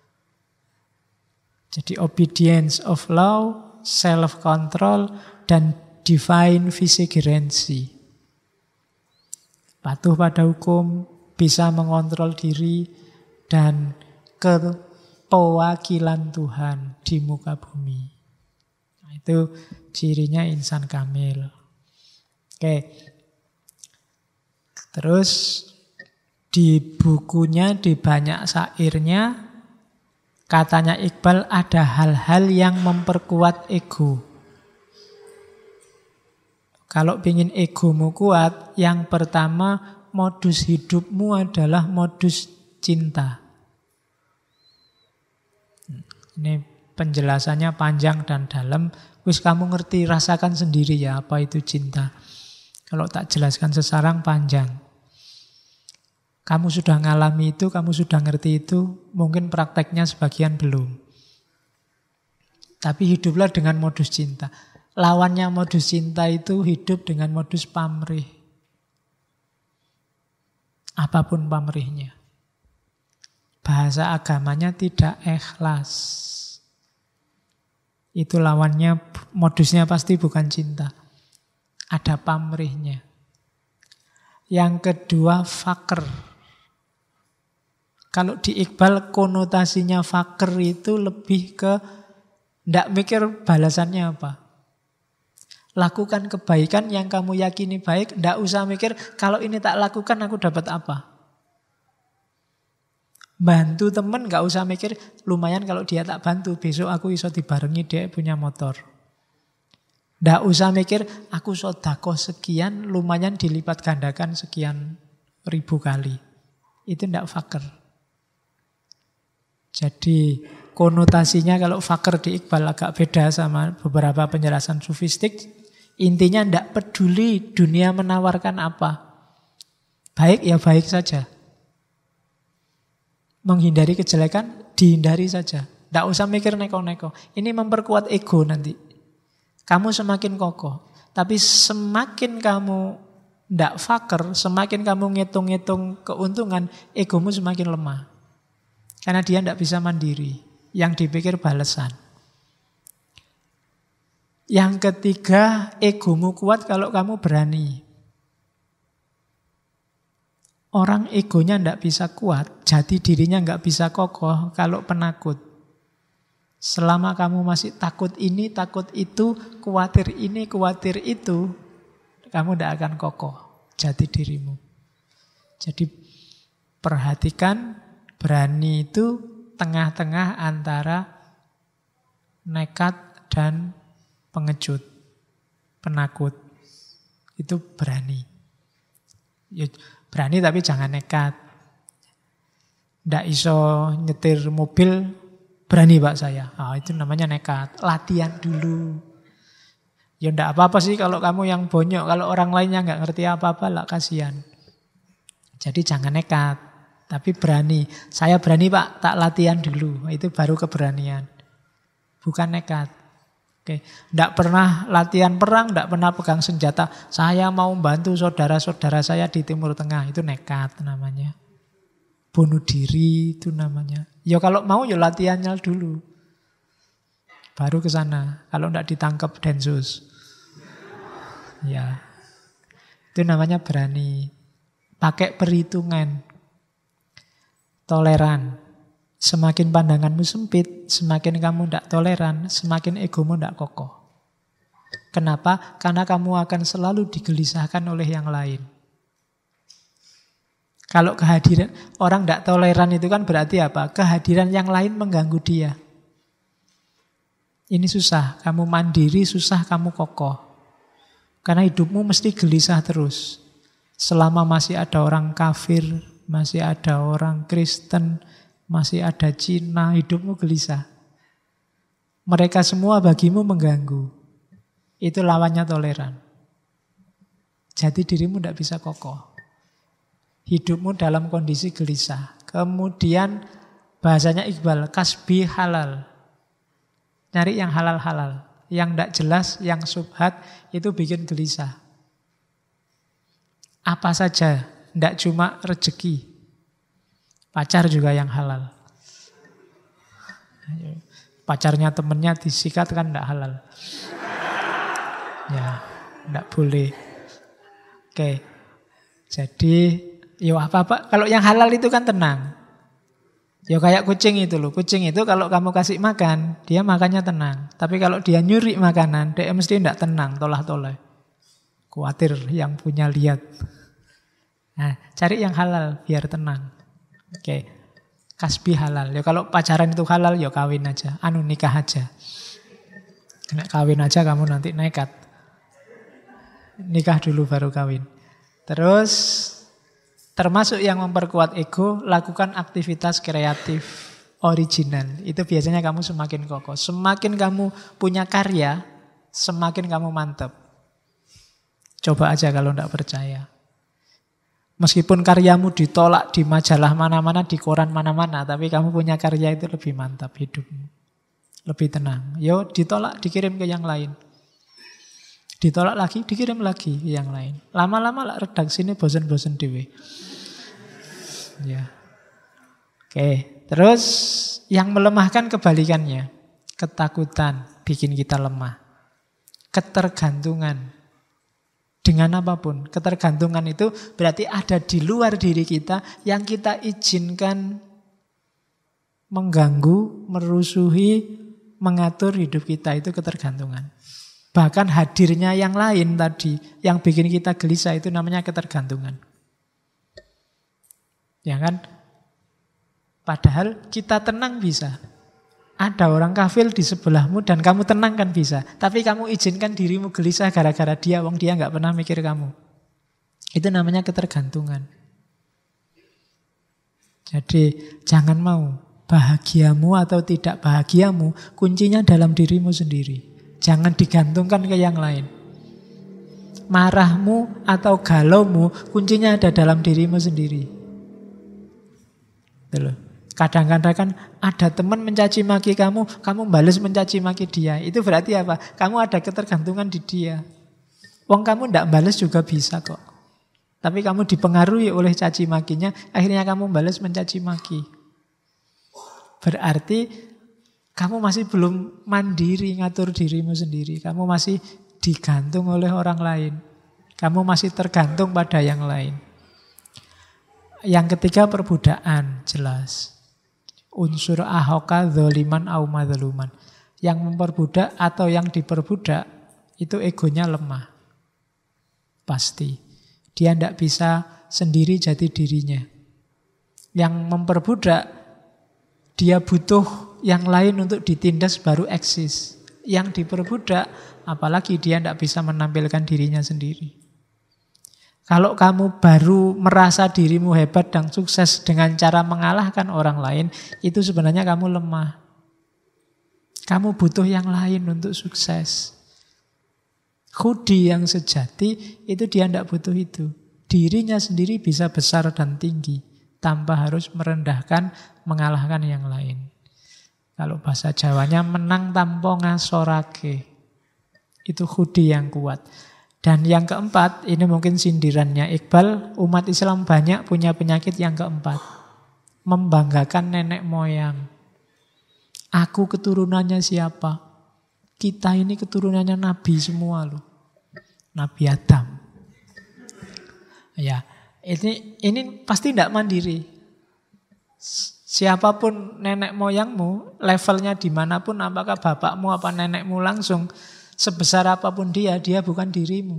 Jadi obedience of law, self-control, dan divine vigilancy. Patuh pada hukum, bisa mengontrol diri, dan kepewakilan Tuhan di muka bumi. Nah, itu cirinya insan kamil. Oke. Terus di bukunya, di banyak syairnya, katanya Iqbal ada hal-hal yang memperkuat ego. Kalau ingin egomu kuat, yang pertama modus hidupmu adalah modus cinta. Ini penjelasannya panjang dan dalam. Wis kamu ngerti, rasakan sendiri ya apa itu cinta. Kalau tak jelaskan sesarang panjang. Kamu sudah ngalami itu, kamu sudah ngerti itu, mungkin prakteknya sebagian belum. Tapi hiduplah dengan modus cinta. Lawannya modus cinta itu hidup dengan modus pamrih. Apapun pamrihnya. Bahasa agamanya tidak ikhlas. Itu lawannya, modusnya pasti bukan cinta. Ada pamrihnya. Yang kedua, fakir. Kalau di Iqbal konotasinya fakir itu lebih ke ndak mikir balasannya apa. Lakukan kebaikan yang kamu yakini baik, ndak usah mikir kalau ini tak lakukan aku dapat apa. Bantu temen nggak usah mikir lumayan kalau dia tak bantu besok aku iso dibarengi dia punya motor. Ndak usah mikir aku sedekah sekian lumayan dilipat gandakan sekian ribu kali. Itu ndak fakir. Jadi konotasinya kalau fakir di Iqbal agak beda sama beberapa penjelasan sufistik. Intinya ndak peduli dunia menawarkan apa. Baik ya baik saja. Menghindari kejelekan dihindari saja. Ndak usah mikir neko-neko. Ini memperkuat ego nanti. Kamu semakin kokoh. Tapi semakin kamu ndak fakir, semakin kamu ngitung-ngitung keuntungan, egomu semakin lemah. Karena dia tidak bisa mandiri. Yang dipikir balasan. Yang ketiga, egomu kuat kalau kamu berani. Orang egonya tidak bisa kuat, jati dirinya nggak bisa kokoh kalau penakut. Selama kamu masih takut ini, takut itu, khawatir ini, khawatir itu, kamu tidak akan kokoh jati dirimu. Jadi perhatikan, berani itu tengah-tengah antara nekat dan pengecut, penakut. Itu berani. Ya, berani tapi jangan nekat. Ndak iso nyetir mobil, berani Pak saya. Itu namanya nekat. Latihan dulu. Ya ndak apa-apa sih kalau kamu yang bonyok. Kalau orang lainnya nggak ngerti apa-apa lah kasihan. Jadi jangan nekat. Tapi berani. Saya berani Pak, tak latihan dulu. Itu baru keberanian. Bukan nekat. Oke. Nggak pernah latihan perang, nggak pernah pegang senjata. Saya mau bantu saudara-saudara saya di Timur Tengah. Itu nekat namanya. Bunuh diri itu namanya. Ya kalau mau ya latihannya dulu. Baru ke sana. Kalau nggak ditangkap Densus. Ya. Itu namanya berani. Pakai perhitungan. Toleran. Semakin pandanganmu sempit, semakin kamu tidak toleran, semakin egomu tidak kokoh. Kenapa? Karena kamu akan selalu digelisahkan oleh yang lain. Kalau kehadiran, orang tidak toleran itu kan berarti apa? Kehadiran yang lain mengganggu dia. Ini susah, kamu mandiri, susah kamu kokoh. Karena hidupmu mesti gelisah terus. Selama masih ada orang kafir, masih ada orang Kristen, masih ada Cina, hidupmu gelisah. Mereka semua bagimu mengganggu. Itu lawannya toleran. Jadi dirimu tidak bisa kokoh. Hidupmu dalam kondisi gelisah. Kemudian bahasanya Iqbal, kasbi halal. Nyari yang halal-halal. Yang tidak jelas, yang subhat, itu bikin gelisah. Apa saja. Tidak cuma rezeki. Pacar juga yang halal. Pacarnya temennya disikat kan tidak halal. Ya, tidak boleh. Oke. Jadi, ya apa-apa. Kalau yang halal itu kan tenang. Ya kayak kucing itu loh. Kucing itu kalau kamu kasih makan, dia makannya tenang. Tapi kalau dia nyuri makanan, dia mesti tidak tenang, tolah-toleh. Khawatir yang punya lihat. Nah, cari yang halal biar tenang. Oke. Kasbi halal. Ya kalau pacaran itu halal, ya kawin aja. Nikah aja. Nek kawin aja kamu nanti nekat. Nikah dulu baru kawin. Terus termasuk yang memperkuat ego, lakukan aktivitas kreatif original. Itu biasanya kamu semakin kokoh. Semakin kamu punya karya, semakin kamu mantap. Coba aja kalau tidak percaya. Meskipun karyamu ditolak di majalah mana-mana, di koran mana-mana, tapi kamu punya karya itu lebih mantap hidupmu. Lebih tenang. Yo, ditolak, dikirim ke yang lain. Ditolak lagi, dikirim lagi ke yang lain. Lama-lama lah redaksi ini bosen-bosen dewe. Ya. Oke, terus yang melemahkan kebalikannya. Ketakutan bikin kita lemah. Ketergantungan. Dengan apapun. Ketergantungan itu berarti ada di luar diri kita yang kita izinkan mengganggu, merusuhi, mengatur hidup kita. Itu ketergantungan. Bahkan hadirnya yang lain tadi, yang bikin kita gelisah itu namanya ketergantungan. Ya kan? Padahal kita tenang bisa. Ada orang kafir di sebelahmu dan kamu tenang kan bisa. Tapi kamu izinkan dirimu gelisah gara-gara dia, wong dia gak pernah mikir kamu. Itu namanya ketergantungan. Jadi jangan mau bahagiamu atau tidak bahagiamu, kuncinya dalam dirimu sendiri. Jangan digantungkan ke yang lain. Marahmu atau galaumu, kuncinya ada dalam dirimu sendiri. Betul. Kadang-kadang kan ada teman mencaci maki kamu balas mencaci maki dia. Itu berarti apa? Kamu ada ketergantungan di dia. Wong kamu ndak balas juga bisa kok. Tapi kamu dipengaruhi oleh caci makinya, akhirnya kamu balas mencaci maki. Berarti kamu masih belum mandiri ngatur dirimu sendiri. Kamu masih digantung oleh orang lain. Kamu masih tergantung pada yang lain. Yang ketiga perbudakan, jelas. Unsur ahoka dzaliman au madzluman. Yang memperbudak atau yang diperbudak itu egonya lemah. Pasti. Dia tidak bisa sendiri jati dirinya. Yang memperbudak dia butuh yang lain untuk ditindas baru eksis. Yang diperbudak apalagi dia tidak bisa menampilkan dirinya sendiri. Kalau kamu baru merasa dirimu hebat dan sukses dengan cara mengalahkan orang lain, itu sebenarnya kamu lemah. Kamu butuh yang lain untuk sukses. Khudi yang sejati, itu dia tidak butuh itu. Dirinya sendiri bisa besar dan tinggi, tanpa harus merendahkan, mengalahkan yang lain. Kalau bahasa Jawanya, menang tanpa ngasorake. Itu khudi yang kuat. Dan yang keempat, ini mungkin sindirannya Iqbal, umat Islam banyak punya penyakit yang keempat. Membanggakan nenek moyang. Aku keturunannya siapa? Kita ini keturunannya Nabi semua loh. Nabi Adam. Ya, ini pasti tidak mandiri. Siapapun nenek moyangmu, levelnya dimanapun, apakah bapakmu apa nenekmu langsung, sebesar apapun dia bukan dirimu.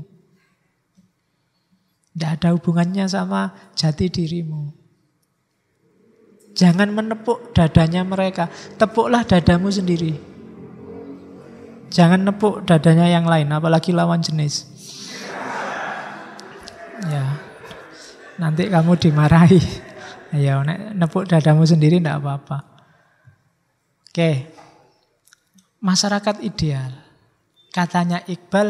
Tidak ada hubungannya sama jati dirimu. Jangan menepuk dadanya mereka. Tepuklah dadamu sendiri. Jangan nepuk dadanya yang lain, apalagi lawan jenis. Ya, nanti kamu dimarahi. Ya, nepuk dadamu sendiri tidak apa-apa. Oke. Masyarakat ideal. Katanya Iqbal,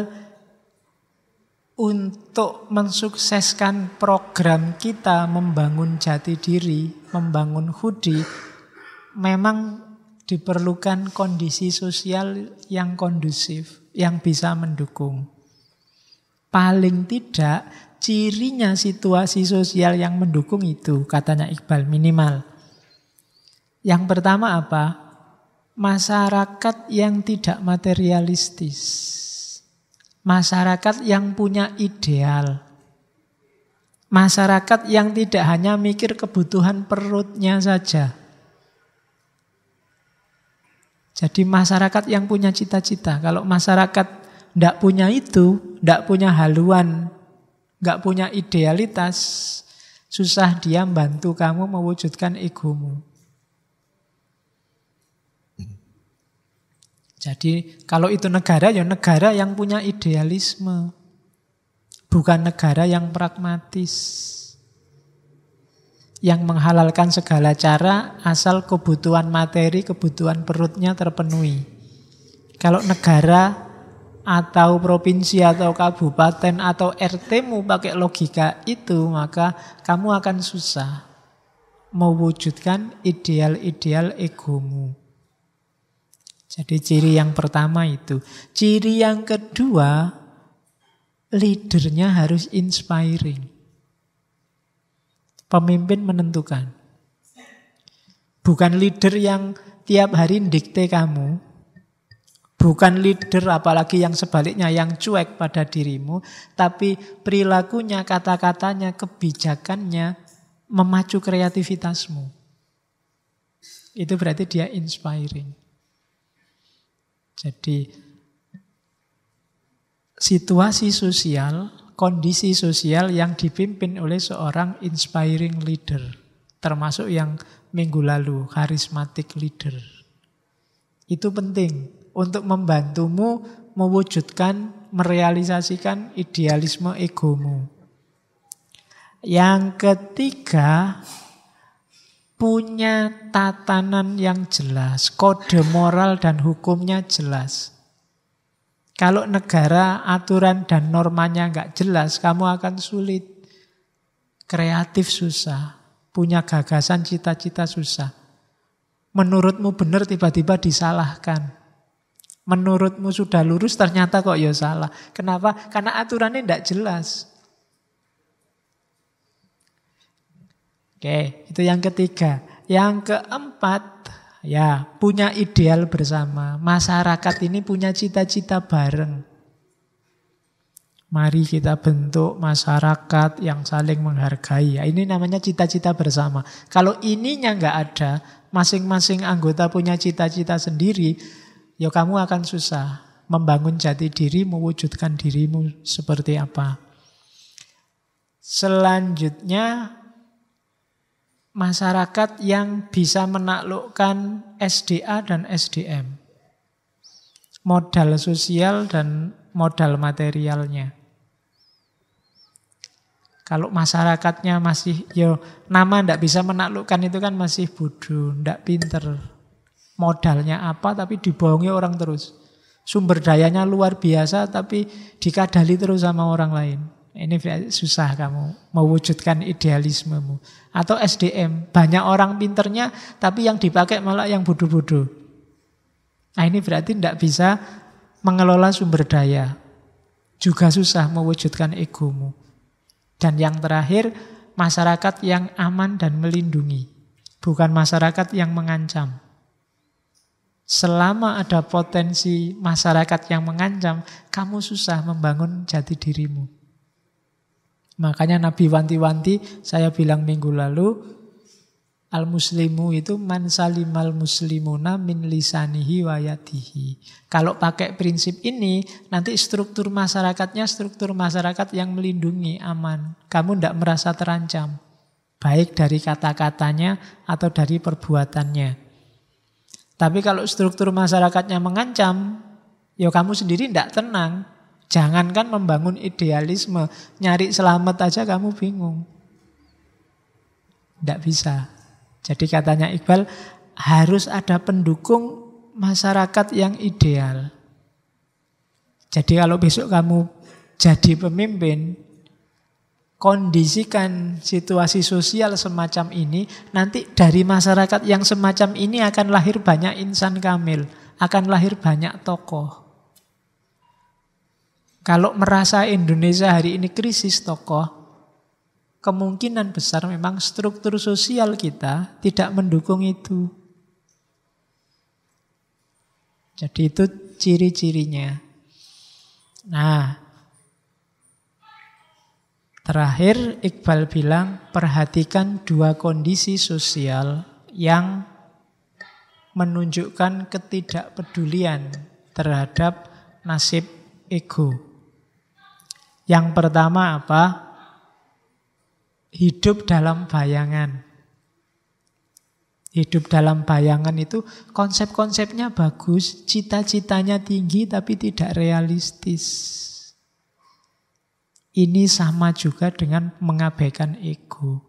untuk mensukseskan program kita membangun jati diri, membangun khudi, memang diperlukan kondisi sosial yang kondusif, yang bisa mendukung. Paling tidak, cirinya situasi sosial yang mendukung itu, katanya Iqbal, minimal. Yang pertama apa? Masyarakat yang tidak materialistis. Masyarakat yang punya ideal. Masyarakat yang tidak hanya mikir kebutuhan perutnya saja. Jadi masyarakat yang punya cita-cita. Kalau masyarakat tidak punya itu, tidak punya haluan, tidak punya idealitas, susah dia membantu kamu mewujudkan egomu. Jadi kalau itu negara, ya negara yang punya idealisme. Bukan negara yang pragmatis. Yang menghalalkan segala cara asal kebutuhan materi, kebutuhan perutnya terpenuhi. Kalau negara atau provinsi atau kabupaten atau RT-mu pakai logika itu, maka kamu akan susah mewujudkan ideal-ideal egomu. Jadi ciri yang pertama itu. Ciri yang kedua, leadernya harus inspiring. Pemimpin menentukan. Bukan leader yang tiap hari dikte kamu. Bukan leader apalagi yang sebaliknya, yang cuek pada dirimu. Tapi perilakunya, kata-katanya, kebijakannya memacu kreativitasmu. Itu berarti dia inspiring. Jadi situasi sosial, kondisi sosial yang dipimpin oleh seorang inspiring leader. Termasuk yang minggu lalu, charismatic leader. Itu penting untuk membantumu mewujudkan, merealisasikan idealisme egomu. Yang ketiga, punya tatanan yang jelas, kode moral dan hukumnya jelas. Kalau negara, aturan dan normanya nggak jelas, kamu akan sulit. Kreatif susah, punya gagasan, cita-cita susah. Menurutmu benar, tiba-tiba disalahkan. Menurutmu sudah lurus, ternyata kok ya salah. Kenapa? Karena aturannya nggak jelas. Oke, itu yang ketiga. Yang keempat, ya punya ideal bersama. Masyarakat ini punya cita-cita bareng. Mari kita bentuk masyarakat yang saling menghargai. Ya, ini namanya cita-cita bersama. Kalau ininya nggak ada, masing-masing anggota punya cita-cita sendiri, ya kamu akan susah membangun jati diri, mewujudkan dirimu seperti apa. Selanjutnya, masyarakat yang bisa menaklukkan SDA dan SDM. Modal sosial dan modal materialnya. Kalau masyarakatnya masih, nama ndak bisa menaklukkan itu kan masih bodoh, ndak pinter. Modalnya apa tapi dibohongi orang terus. Sumber dayanya luar biasa tapi dikadali terus sama orang lain. Ini susah kamu mewujudkan idealismemu. Atau SDM, banyak orang pinternya tapi yang dipakai malah yang bodoh-bodoh. Nah ini berarti tidak bisa mengelola sumber daya. Juga susah mewujudkan egomu. Dan yang terakhir, masyarakat yang aman dan melindungi. Bukan masyarakat yang mengancam. Selama ada potensi masyarakat yang mengancam, kamu susah membangun jati dirimu. Makanya Nabi wanti-wanti, saya bilang minggu lalu, al-muslimu itu man salimal muslimuna min lisanihi wa yadihi. Kalau pakai prinsip ini, nanti struktur masyarakatnya struktur masyarakat yang melindungi, aman. Kamu tidak merasa terancam, baik dari kata-katanya atau dari perbuatannya. Tapi kalau struktur masyarakatnya mengancam, ya kamu sendiri tidak tenang. Jangankan membangun idealisme, nyari selamat aja kamu bingung. Tidak bisa. Jadi katanya Iqbal, harus ada pendukung masyarakat yang ideal. Jadi kalau besok kamu jadi pemimpin, kondisikan situasi sosial semacam ini, nanti dari masyarakat yang semacam ini akan lahir banyak insan kamil, akan lahir banyak tokoh. Kalau merasa Indonesia hari ini krisis tokoh, kemungkinan besar memang struktur sosial kita tidak mendukung itu. Jadi itu ciri-cirinya. Nah, terakhir Iqbal bilang, perhatikan dua kondisi sosial yang menunjukkan ketidakpedulian terhadap nasib ego. Yang pertama apa? Hidup dalam bayangan. Hidup dalam bayangan itu konsep-konsepnya bagus, cita-citanya tinggi tapi tidak realistis. Ini sama juga dengan mengabaikan ego.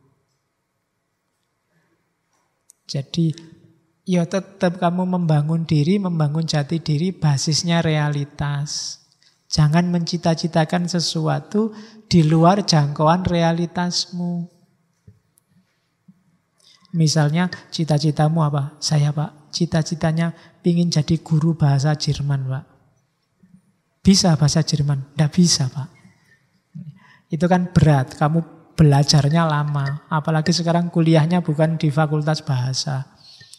Jadi, tetap kamu membangun diri, membangun jati diri, basisnya realitas. Jangan mencita-citakan sesuatu di luar jangkauan realitasmu. Misalnya cita-citamu apa? Saya Pak, cita-citanya ingin jadi guru bahasa Jerman Pak. Bisa bahasa Jerman? Tidak bisa Pak. Itu kan berat, kamu belajarnya lama. Apalagi sekarang kuliahnya bukan di fakultas bahasa.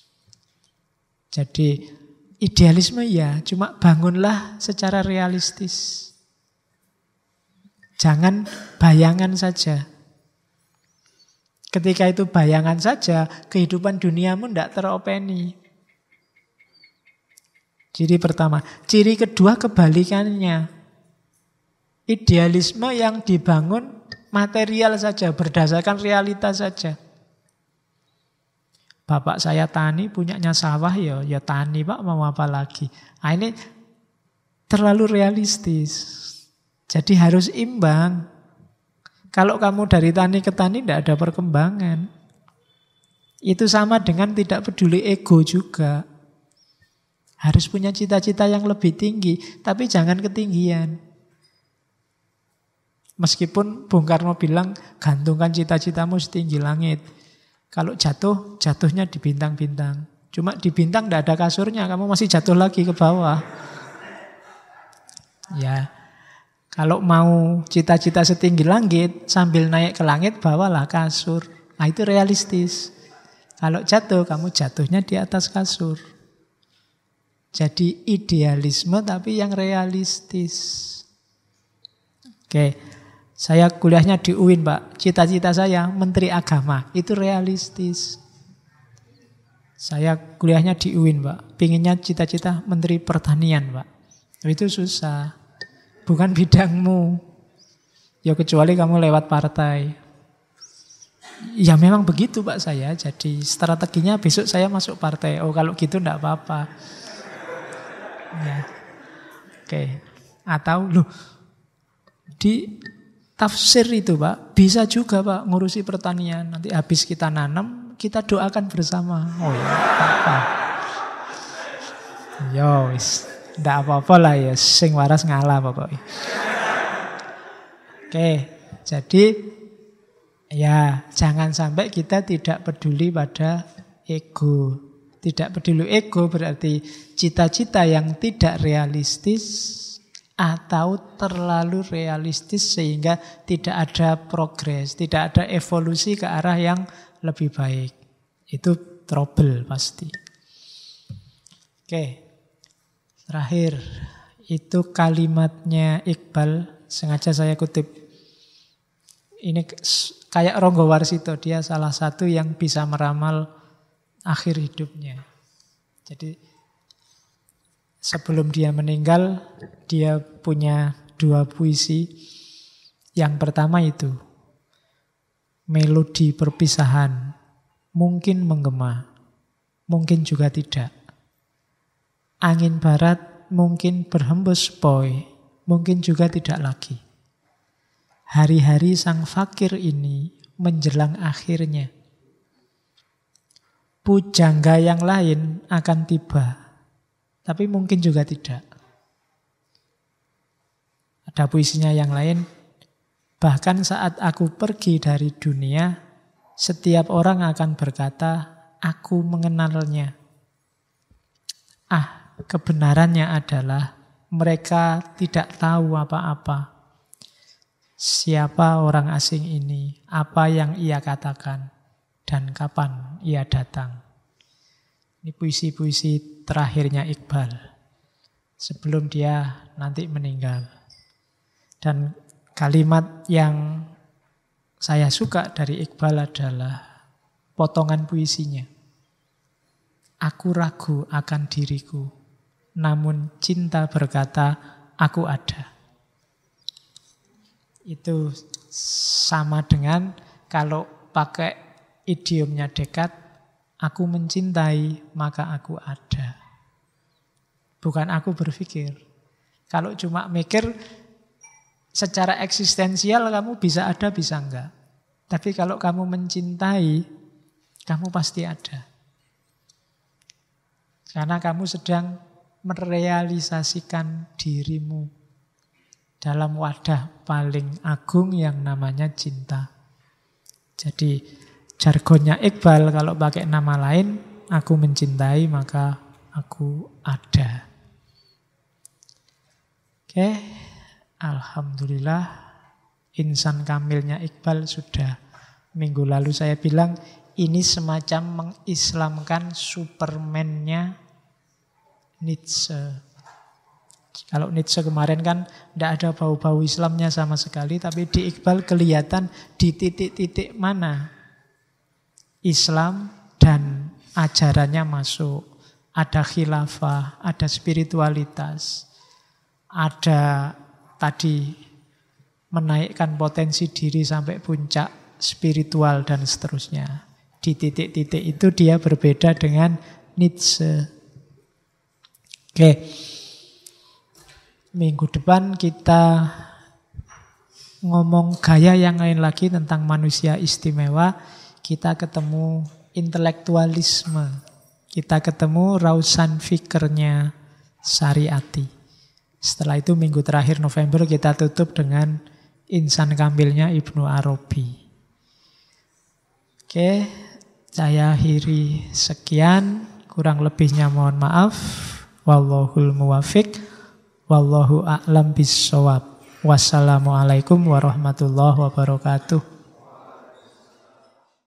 Jadi idealisme ya, cuma bangunlah secara realistis. Jangan bayangan saja. Ketika itu bayangan saja, kehidupan duniamu tidak teropeni. Ciri pertama. Ciri kedua kebalikannya. Idealisme yang dibangun material saja, berdasarkan realitas saja. Bapak saya tani, punyanya sawah, ya tani Pak, mau apa lagi. Nah, ini terlalu realistis. Jadi harus imbang. Kalau kamu dari tani ke tani tidak ada perkembangan. Itu sama dengan tidak peduli ego juga. Harus punya cita-cita yang lebih tinggi, tapi jangan ketinggian. Meskipun Bung Karno bilang, gantungkan cita-citamu setinggi langit. Kalau jatuh, jatuhnya di bintang-bintang. Cuma di bintang tidak ada kasurnya, kamu masih jatuh lagi ke bawah. Ya, kalau mau cita-cita setinggi langit, sambil naik ke langit, bawalah kasur. Nah itu realistis. Kalau jatuh, kamu jatuhnya di atas kasur. Jadi idealisme tapi yang realistis. Oke. Saya kuliahnya di UIN, Pak. Cita-cita saya Menteri Agama. Itu realistis. Saya kuliahnya di UIN, Pak. Pinginnya cita-cita Menteri Pertanian, Pak. Itu susah. Bukan bidangmu. Ya kecuali kamu lewat partai. Ya memang begitu, Pak, saya. Jadi strateginya besok saya masuk partai. Oh kalau gitu enggak apa-apa. Ya. Oke. Atau di tafsir itu Pak, bisa juga Pak ngurusi pertanian. Nanti habis kita nanam, kita doakan bersama. Oh ya, apa? Yo, tidak apa-apa lah ya, sing waras ngalah pokoknya. Oke, jadi ya jangan sampai kita tidak peduli pada ego. Tidak peduli ego berarti cita-cita yang tidak realistis atau terlalu realistis sehingga tidak ada progres, tidak ada evolusi ke arah yang lebih baik. Itu trouble pasti. Oke, terakhir itu kalimatnya Iqbal, sengaja saya kutip. Ini kayak Ronggo Warsito, dia salah satu yang bisa meramal akhir hidupnya. Jadi sebelum dia meninggal, dia punya 2 puisi. Yang pertama itu, melodi perpisahan, mungkin menggema, mungkin juga tidak. Angin barat mungkin berhembus poi, mungkin juga tidak lagi. Hari-hari sang fakir ini menjelang akhirnya. Pujangga yang lain akan tiba, tapi mungkin juga tidak. Ada puisinya yang lain. Bahkan saat aku pergi dari dunia, setiap orang akan berkata, aku mengenalnya. Kebenarannya adalah mereka tidak tahu apa-apa. Siapa orang asing ini, apa yang ia katakan, dan kapan ia datang. Ini puisi-puisi terakhirnya Iqbal sebelum dia nanti meninggal. Dan kalimat yang saya suka dari Iqbal adalah potongan puisinya. Aku ragu akan diriku, namun cinta berkata, aku ada. Itu sama dengan kalau pakai idiomnya Descartes, aku mencintai maka aku ada. Bukan aku berpikir. Kalau cuma mikir, secara eksistensial kamu bisa ada, bisa enggak. Tapi kalau kamu mencintai, kamu pasti ada. Karena kamu sedang merealisasikan dirimu. dalam wadah paling agung yang namanya cinta. Jadi jargonnya Iqbal kalau pakai nama lain, aku mencintai maka aku ada. Oke, alhamdulillah insan kamilnya Iqbal sudah minggu lalu saya bilang ini semacam mengislamkan Superman-nya Nietzsche. Kalau Nietzsche kemarin kan tidak ada bau-bau Islamnya sama sekali, tapi di Iqbal kelihatan di titik-titik mana Islam dan ajarannya masuk. Ada khilafah, ada spiritualitas, ada tadi menaikkan potensi diri sampai puncak spiritual dan seterusnya. Di titik-titik itu dia berbeda dengan Nietzsche. Oke. Minggu depan kita ngomong gaya yang lain lagi tentang manusia istimewa. Kita ketemu intelektualisme. Kita ketemu rausan fikirnya Syariati. Setelah itu minggu terakhir November kita tutup dengan insan kamilnya Ibnu Arabi. Oke, saya akhiri sekian. Kurang lebihnya mohon maaf. Wallahul muwafiq. Wallahu a'lam bissawab. Wassalamualaikum warahmatullahi wabarakatuh.